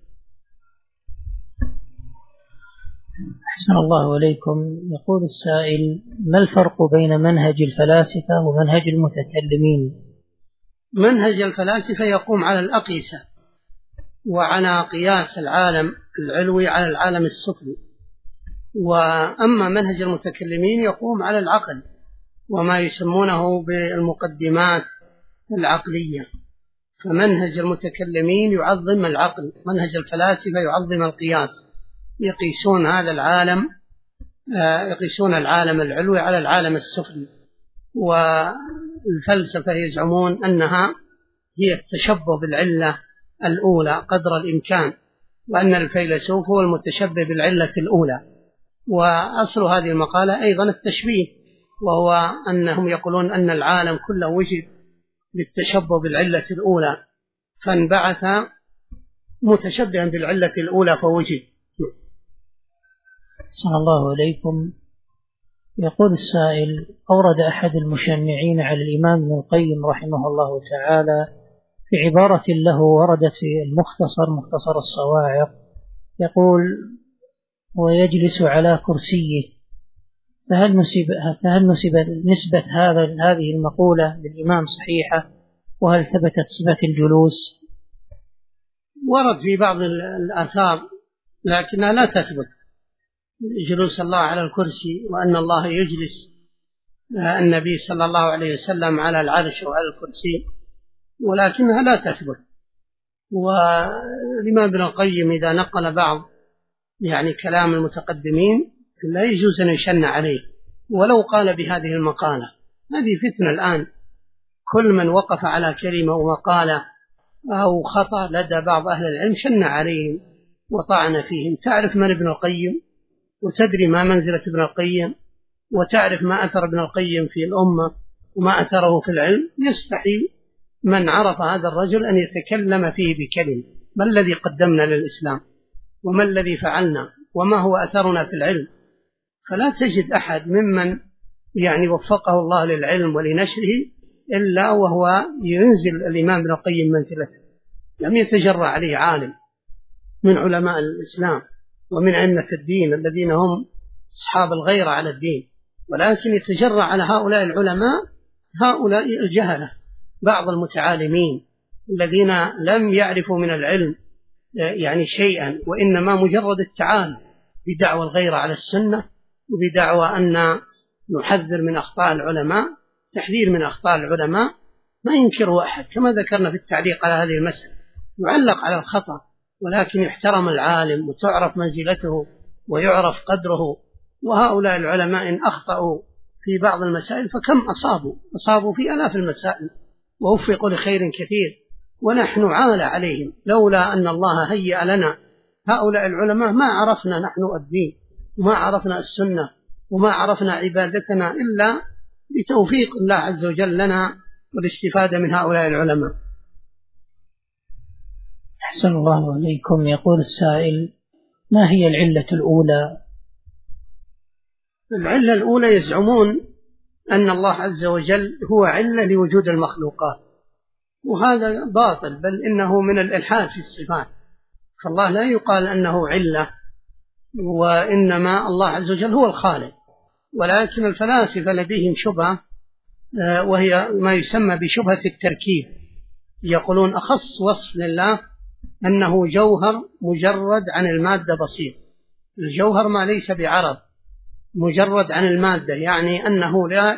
أحسن الله إليكم. يقول السائل: ما الفرق بين منهج الفلاسفة ومنهج المتكلمين؟ منهج الفلاسفة يقوم على الأقيسة وعلى قياس العالم العلوي على العالم السفلي، وأما منهج المتكلمين يقوم على العقل وما يسمونه بالمقدمات العقلية، فمنهج المتكلمين يعظم العقل، منهج الفلاسفة يعظم القياس، يقيسون هذا العالم يقيسون العالم العلوي على العالم السفلي، والفلسفة يزعمون أنها هي التشبه بالعلة الأولى قدر الإمكان، وأن الفيلسوف هو المتشبه بالعلة الأولى. وأصل هذه المقالة أيضا التشبيه، وهو أنهم يقولون أن العالم كله وجد للتشبه بالعلة الأولى، فانبعث متشبها بالعلة الأولى فوجد. صلى الله عليكم. يقول السائل: أورد أحد المشنعين على الإمام ابن القيم رحمه الله تعالى في عبارة له وردت في مختصر الصواعق، يقول: ويجلس على كرسيه، فهل نسبة هذه المقولة للإمام صحيحة؟ وهل ثبتت صفة الجلوس؟ ورد في بعض الآثار لكنها لا تثبت جلوس الله على الكرسي، وأن الله يجلس النبي صلى الله عليه وسلم على العرش وعلى الكرسي، ولكنها لا تثبت. والإمام ابن القيم إذا نقل بعض كلام المتقدمين لا يجوز أن يشن عليه ولو قال بهذه المقالة. هذه فتنة الآن، كل من وقف على كلمة ومقالة أو خطأ لدى بعض أهل العلم شن عليهم وطعن فيهم. تعرف من ابن القيم وتدري ما منزلة ابن القيم وتعرف ما أثر ابن القيم في الأمة وما أثره في العلم، يستحي من عرف هذا الرجل أن يتكلم فيه بكلمة. ما الذي قدمنا للإسلام وما الذي فعلنا وما هو أثرنا في العلم؟ فلا تجد أحد ممن وفقه الله للعلم ولنشره إلا وهو ينزل الإمام ابن القيم منزلته. لم يتجرأ عليه عالم من علماء الإسلام ومن أئمة الدين الذين هم أصحاب الغيرة على الدين، ولكن يتجرأ على هؤلاء العلماء، هؤلاء الجهلة، بعض المتعالمين الذين لم يعرفوا من العلم شيئا، وإنما مجرد التعالي بدعوى الغيرة على السنة وبدعوى أن نحذر من أخطاء العلماء. تحذير من أخطاء العلماء ما ينكره أحد، كما ذكرنا في التعليق على هذه المسألة، يعلق على الخطأ ولكن يحترم العالم وتعرف منزلته ويعرف قدره. وهؤلاء العلماء إن أخطأوا في بعض المسائل فكم أصابوا في آلاف المسائل ووفقوا لخير كثير، ونحن عال عليهم. لولا أن الله هيأ لنا هؤلاء العلماء ما عرفنا نحن الدين وما عرفنا السنة وما عرفنا عبادتنا إلا بتوفيق الله عز وجل لنا والاستفادة من هؤلاء العلماء. أحسن الله عليكم. يقول السائل: ما هي العلة الأولى؟ العلة الأولى يزعمون أن الله عز وجل هو علة لوجود المخلوقات، وهذا باطل، بل إنه من الإلحاد في الصفات، فالله لا يقال أنه علة، وإنما الله عز وجل هو الخالق. ولكن الفلاسفة لديهم شبهة، وهي ما يسمى بشبهة التركيب. يقولون أخص وصف لله أنه جوهر مجرد عن المادة بسيط. الجوهر ما ليس بعرض، مجرد عن المادة، يعني أنه لا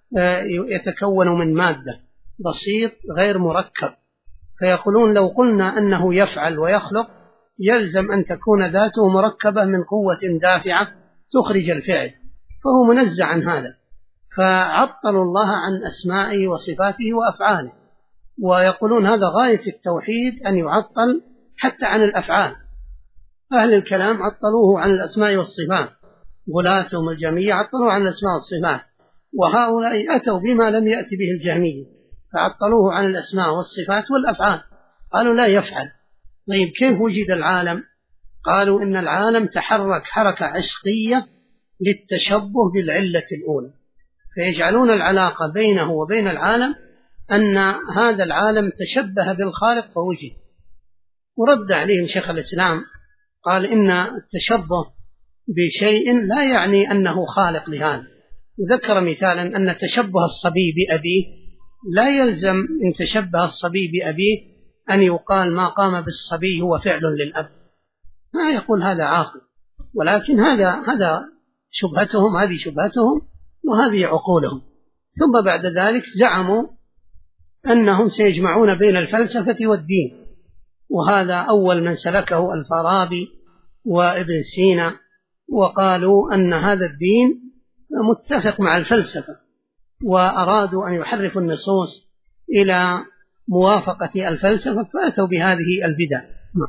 يتكون من مادة، بسيط غير مركب. فيقولون لو قلنا أنه يفعل ويخلق يلزم أن تكون ذاته مركبة من قوة دافعة تخرج الفعل، فهو منزه عن هذا، فعطلوا الله عن أسمائه وصفاته وأفعاله. ويقولون هذا غاية التوحيد، أن يعطل حتى عن الأفعال. أهل الكلام عطلوه عن الأسماء والصفات، غلاتهم الجهمية عطلوه عن الأسماء والصفات، وهؤلاء أتوا بما لم يأتي به الجهمية، فعطلوه عن الأسماء والصفات والأفعال، قالوا لا يفعل. طيب كيف وجد العالم؟ قالوا إن العالم تحرك حركة عشقية للتشبه بالعلة الأولى، فيجعلون العلاقة بينه وبين العالم أن هذا العالم تشبه بالخالق فوجد. ورد عليهم شيخ الإسلام قال إن التشبه بشيء لا يعني أنه خالق لهذا، وذكر مثالا أن تشبه الصبي بأبيه لا يلزم إن تشبه الصبي بأبيه أن يقال ما قام بالصبي هو فعل للأب، ما يقول هذا عاقل، ولكن هذا شبهتهم، هذه شبهتهم وهذه عقولهم. ثم بعد ذلك زعموا أنهم سيجمعون بين الفلسفة والدين، وهذا أول من سلكه الفارابي وابن سينا، وقالوا أن هذا الدين متفق مع الفلسفة، وأرادوا أن يحرفوا النصوص إلى موافقة الفلسفة، فأتوا بهذه البدع.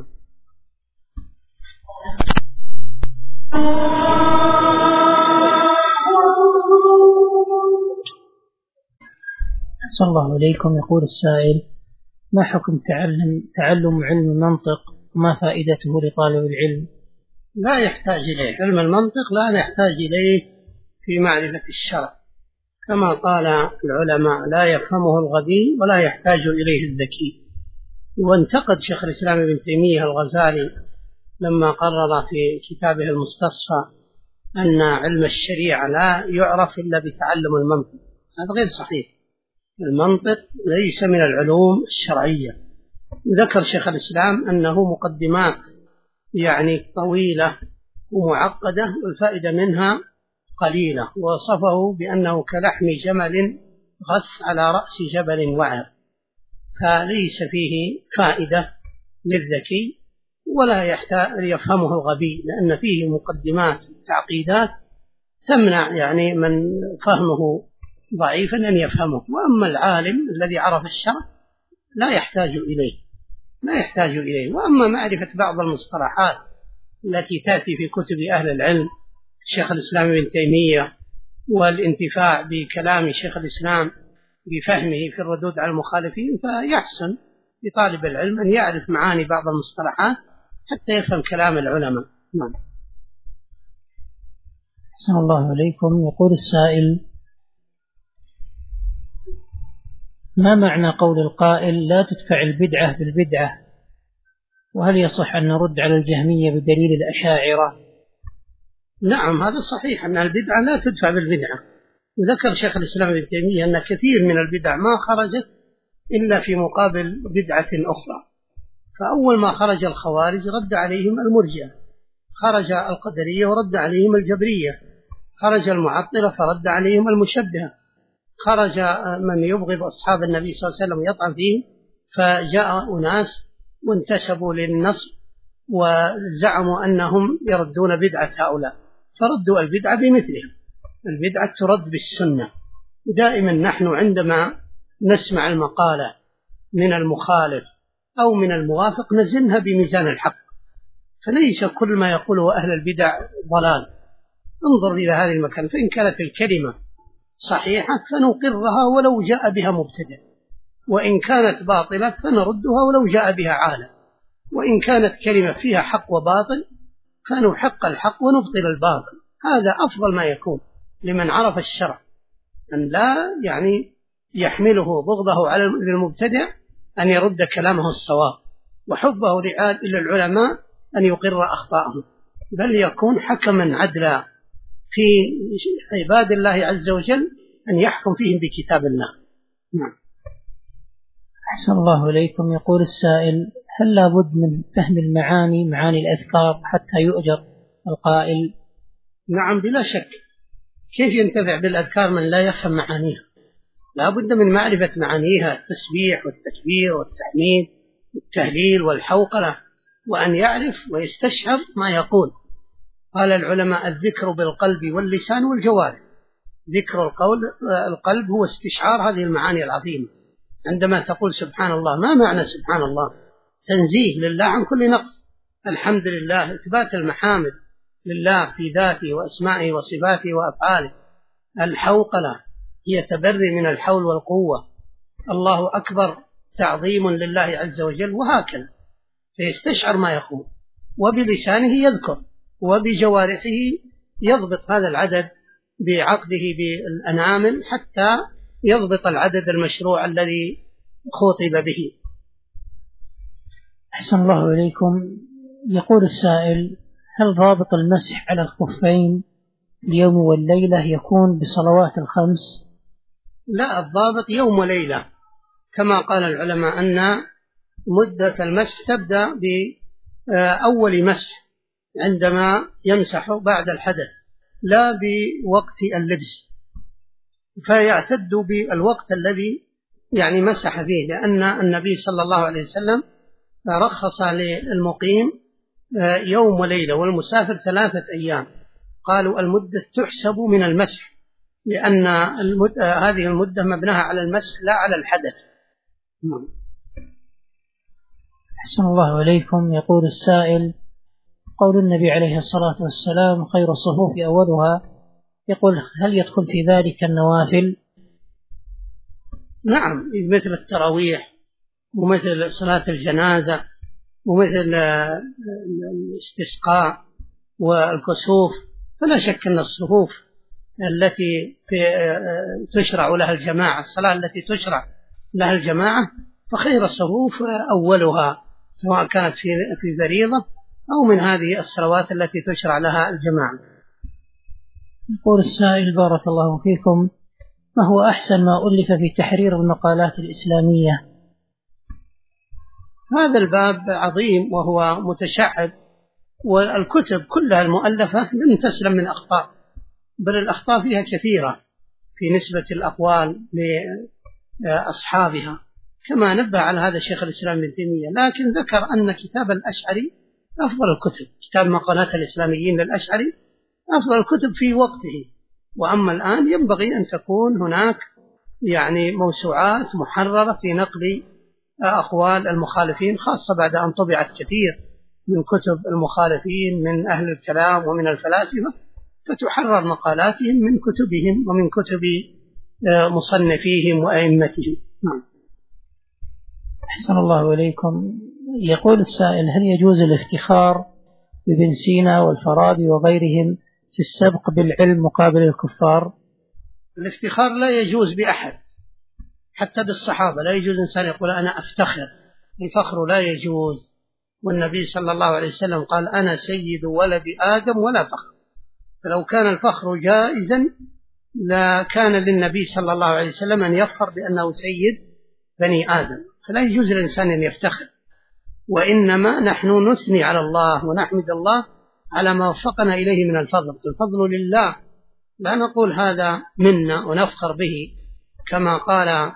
أحسن الله عليكم. يقول السائل: ما حكم تعلم علم المنطق وما فائدته لطالب العلم؟ لا يحتاج إليه علم المنطق، لا يحتاج إليه في معرفة الشرع، كما قال العلماء لا يفهمه الغبي ولا يحتاج إليه الذكي. وانتقد شيخ الإسلام ابن تيمية الغزالي لما قرر في كتابه المستصفى أن علم الشريعة لا يعرف إلا بتعلم المنطق. هذا غير صحيح، المنطق ليس من العلوم الشرعية. ذكر شيخ الإسلام أنه مقدمات يعني طويلة ومعقدة والفائدة منها قليلة، ووصفه بأنه كلحم جمل غث على رأس جبل وعر، فليس فيه فائدة للذكي ولا يحتاج يفهمه الغبي، لأن فيه مقدمات تعقيدات تمنع يعني من فهمه ضعيفا أن يفهمه. وأما العالم الذي عرف الشرع لا يحتاج إليه. وأما معرفة بعض المصطلحات التي تأتي في كتب أهل العلم شيخ الإسلام ابن تيمية، والانتفاع بكلام شيخ الإسلام بفهمه في الردود على المخالفين، فيحسن لطالب العلم أن يعرف معاني بعض المصطلحات حتى يفهم كلام العلماء. أحسن الله عليكم. يقول السائل: ما معنى قول القائل لا تدفع البدعة بالبدعة؟ وهل يصح أن نرد على الجهمية بدليل الأشاعرة؟ نعم، هذا صحيح أن البدعة لا تدفع بالبدعة. وذكر شيخ الإسلام ابن تيمية أن كثير من البدع ما خرجت إلا في مقابل بدعة أخرى. فأول ما خرج الخوارج رد عليهم المرجئة، خرج القدرية ورد عليهم الجبرية، خرج المعطلة فرد عليهم المشبهة، خرج من يبغض أصحاب النبي صلى الله عليه وسلم يطعن فيه، فجاء أناس وانتسبوا للنصب وزعموا أنهم يردون بدعة هؤلاء، فردوا البدعة بمثلها. البدعة ترد بالسنة. دائما نحن عندما نسمع المقالة من المخالف أو من الموافق نزنها بميزان الحق، فليس كل ما يقوله أهل البدع ضلال. انظر إلى هذه المكان، فإن كانت الكلمة صحيحة فنقرها ولو جاء بها مبتدع، وإن كانت باطلة فنردها ولو جاء بها عالم، وإن كانت كلمة فيها حق وباطل فنحق الحق ونبطل الباطل. هذا أفضل ما يكون لمن عرف الشرع، أن لا يحمله بغضه على المبتدع أن يرد كلامه الصواب، وحبه للعلماء أن يقر أخطاءهم، بل يكون حكما عدلا في عباد الله عز وجل، أن يحكم فيهم بكتاب الله. نعم. أحسن الله إليكم. يقول السائل: هل لابد من فهم معاني الأذكار حتى يؤجر القائل؟ نعم بلا شك. كيف ينتفع بالأذكار من لا يفهم معانيها؟ لا بد من معرفة معانيها، التسبيح والتكبير والتحميد والتهليل والحوقلة، وأن يعرف ويستشعر ما يقول. قال العلماء: الذكر بالقلب واللسان والجوارح. ذكر القلب هو استشعار هذه المعاني العظيمة. عندما تقول سبحان الله، ما معنى سبحان الله؟ تنزيه لله عن كل نقص، الحمد لله، إثبات المحامد لله في ذاته وأسمائه وصفاته وأفعاله. الحوقلة هي تبري من الحول والقوة. الله أكبر تعظيم لله عز وجل، وهكذا. فيستشعر ما يقول، وبلسانه يذكر، وبجوارحه يضبط هذا العدد بعقده بالأنامل حتى يضبط العدد المشروع الذي خطب به. أحسن الله إليكم. يقول السائل: هل ضابط المسح على الخفين اليوم والليلة يكون بصلوات الخمس؟ لا، الضابط يوم وليلة، كما قال العلماء أن مدة المسح تبدأ بأول مسح عندما يمسح بعد الحدث، لا بوقت اللبس، فيعتد بالوقت الذي مسح فيه، لأن النبي صلى الله عليه وسلم رخص للمقيم يوم وليلة والمسافر 3 أيام. قالوا المدة تحسب من المسح، لأن هذه المدة مبناها على المسح لا على الحدث. أحسن الله إليكم. يقول السائل: قول النبي عليه الصلاة والسلام: خير الصفوف أولها، يقول: هل يدخل في ذلك النوافل؟ نعم، مثل التراويح ومثل صلاة الجنازة ومثل الاستسقاء والكسوف، فلا شك أن الصفوف التي تشرع لها الجماعة، الصلاة التي تشرع لها الجماعة، فخير الصفوف أولها، سواء كانت في فريضة أو من هذه الصلوات التي تشرع لها الجماعة. يقول السائل: بارك الله فيكم، ما هو أحسن ما ألف في تحرير المقالات الإسلامية؟ هذا الباب عظيم وهو متشعب، والكتب كلها المؤلفة لم تسلم من أخطاء، بل الأخطاء فيها كثيرة في نسبة الأقوال لأصحابها، كما نبه على هذا الشيخ الإسلام ابن تيمية. لكن ذكر أن كتاب الأشعري أفضل الكتب، كتاب مقالات الإسلاميين للأشعري أفضل الكتب في وقته. وأما الآن ينبغي أن تكون هناك موسوعات محررة في نقل أقوال المخالفين، خاصة بعد أن طبعت كثير من كتب المخالفين من أهل الكلام ومن الفلاسفة، فتحرر مقالاتهم من كتبهم ومن كتب مصنفيهم وأئمتهم. أحسن الله إليكم. يقول السائل: هل يجوز الافتخار بابن سينا والفارابي وغيرهم في السبق بالعلم مقابل الكفار؟ الافتخار لا يجوز بأحد، حتى بالصحابة لا يجوز إنسان يقول أنا أفتخر، الفخر لا يجوز. والنبي صلى الله عليه وسلم قال: أنا سيد ولد آدم ولا فخر. فلو كان الفخر جائزا لكان للنبي صلى الله عليه وسلم أن يفخر بأنه سيد بني آدم، فلا يجوز للإنسان أن يفتخر. وإنما نحن نثني على الله ونحمد الله على ما وفقنا إليه من الفضل، الفضل لله، لا نقول هذا منا ونفخر به كما قال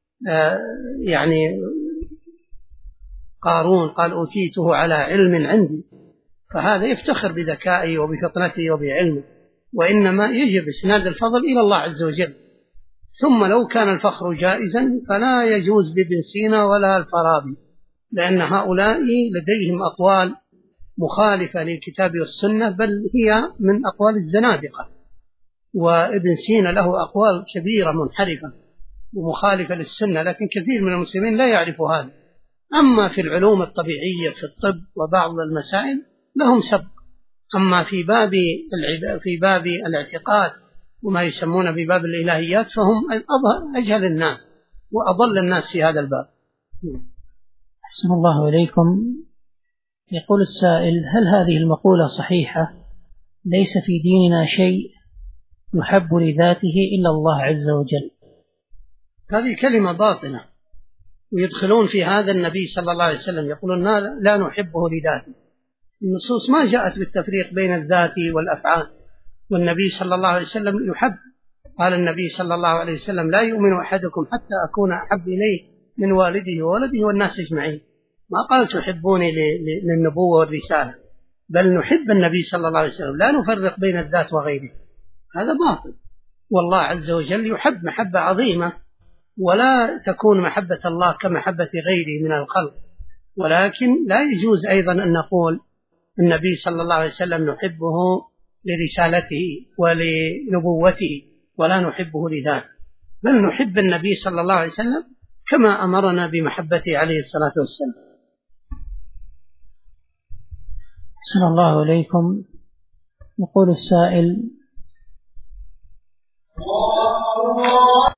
قارون، قال أوتيته على علم عندي، فهذا يفتخر بذكائه وبفطنته وبعلمه. وإنما يجب إسناد الفضل إلى الله عز وجل. ثم لو كان الفخر جائزا فلا يجوز بابن سينا ولا الفارابي، لأن هؤلاء لديهم أقوال مخالفة للكتاب والسنة، بل هي من أقوال الزنادقة، وابن سينا له أقوال كبيرة منحرفة ومخالفة للسنة، لكن كثير من المسلمين لا يعرفوا هذا. أما في العلوم الطبيعية في الطب وبعض المسائل لهم سبق. أما في باب الاعتقاد وما يسمون بباب الإلهيات فهم أجهل الناس وأضل الناس في هذا الباب. أحسن الله إليكم. يقول السائل: هل هذه المقولة صحيحة؟ ليس في ديننا شيء يحب لذاته إلا الله عز وجل. هذه كلمة باطلة، ويدخلون في هذا النبي صلى الله عليه وسلم، يقولون لا نحبه لذاته. النصوص ما جاءت بالتفريق بين الذات والأفعال، والنبي صلى الله عليه وسلم يحب. قال النبي صلى الله عليه وسلم: لا يؤمن أحدكم حتى أكون أحب إليه من والده وولده والناس أجمعين. ما قال تحبوني للنبوة والرسالة، بل نحب النبي صلى الله عليه وسلم، لا نفرق بين الذات وغيره. هذا باطل. والله عز وجل يحب محبة عظيمة، ولا تكون محبة الله كمحبة غيره من الخلق. ولكن لا يجوز أيضا أن نقول النبي صلى الله عليه وسلم نحبه لرسالته ولنبوته ولا نحبه لذاته، بل نحب النبي صلى الله عليه وسلم كما أمرنا بمحبته عليه الصلاة والسلام. أحسن الله إليكم. يقول السائل: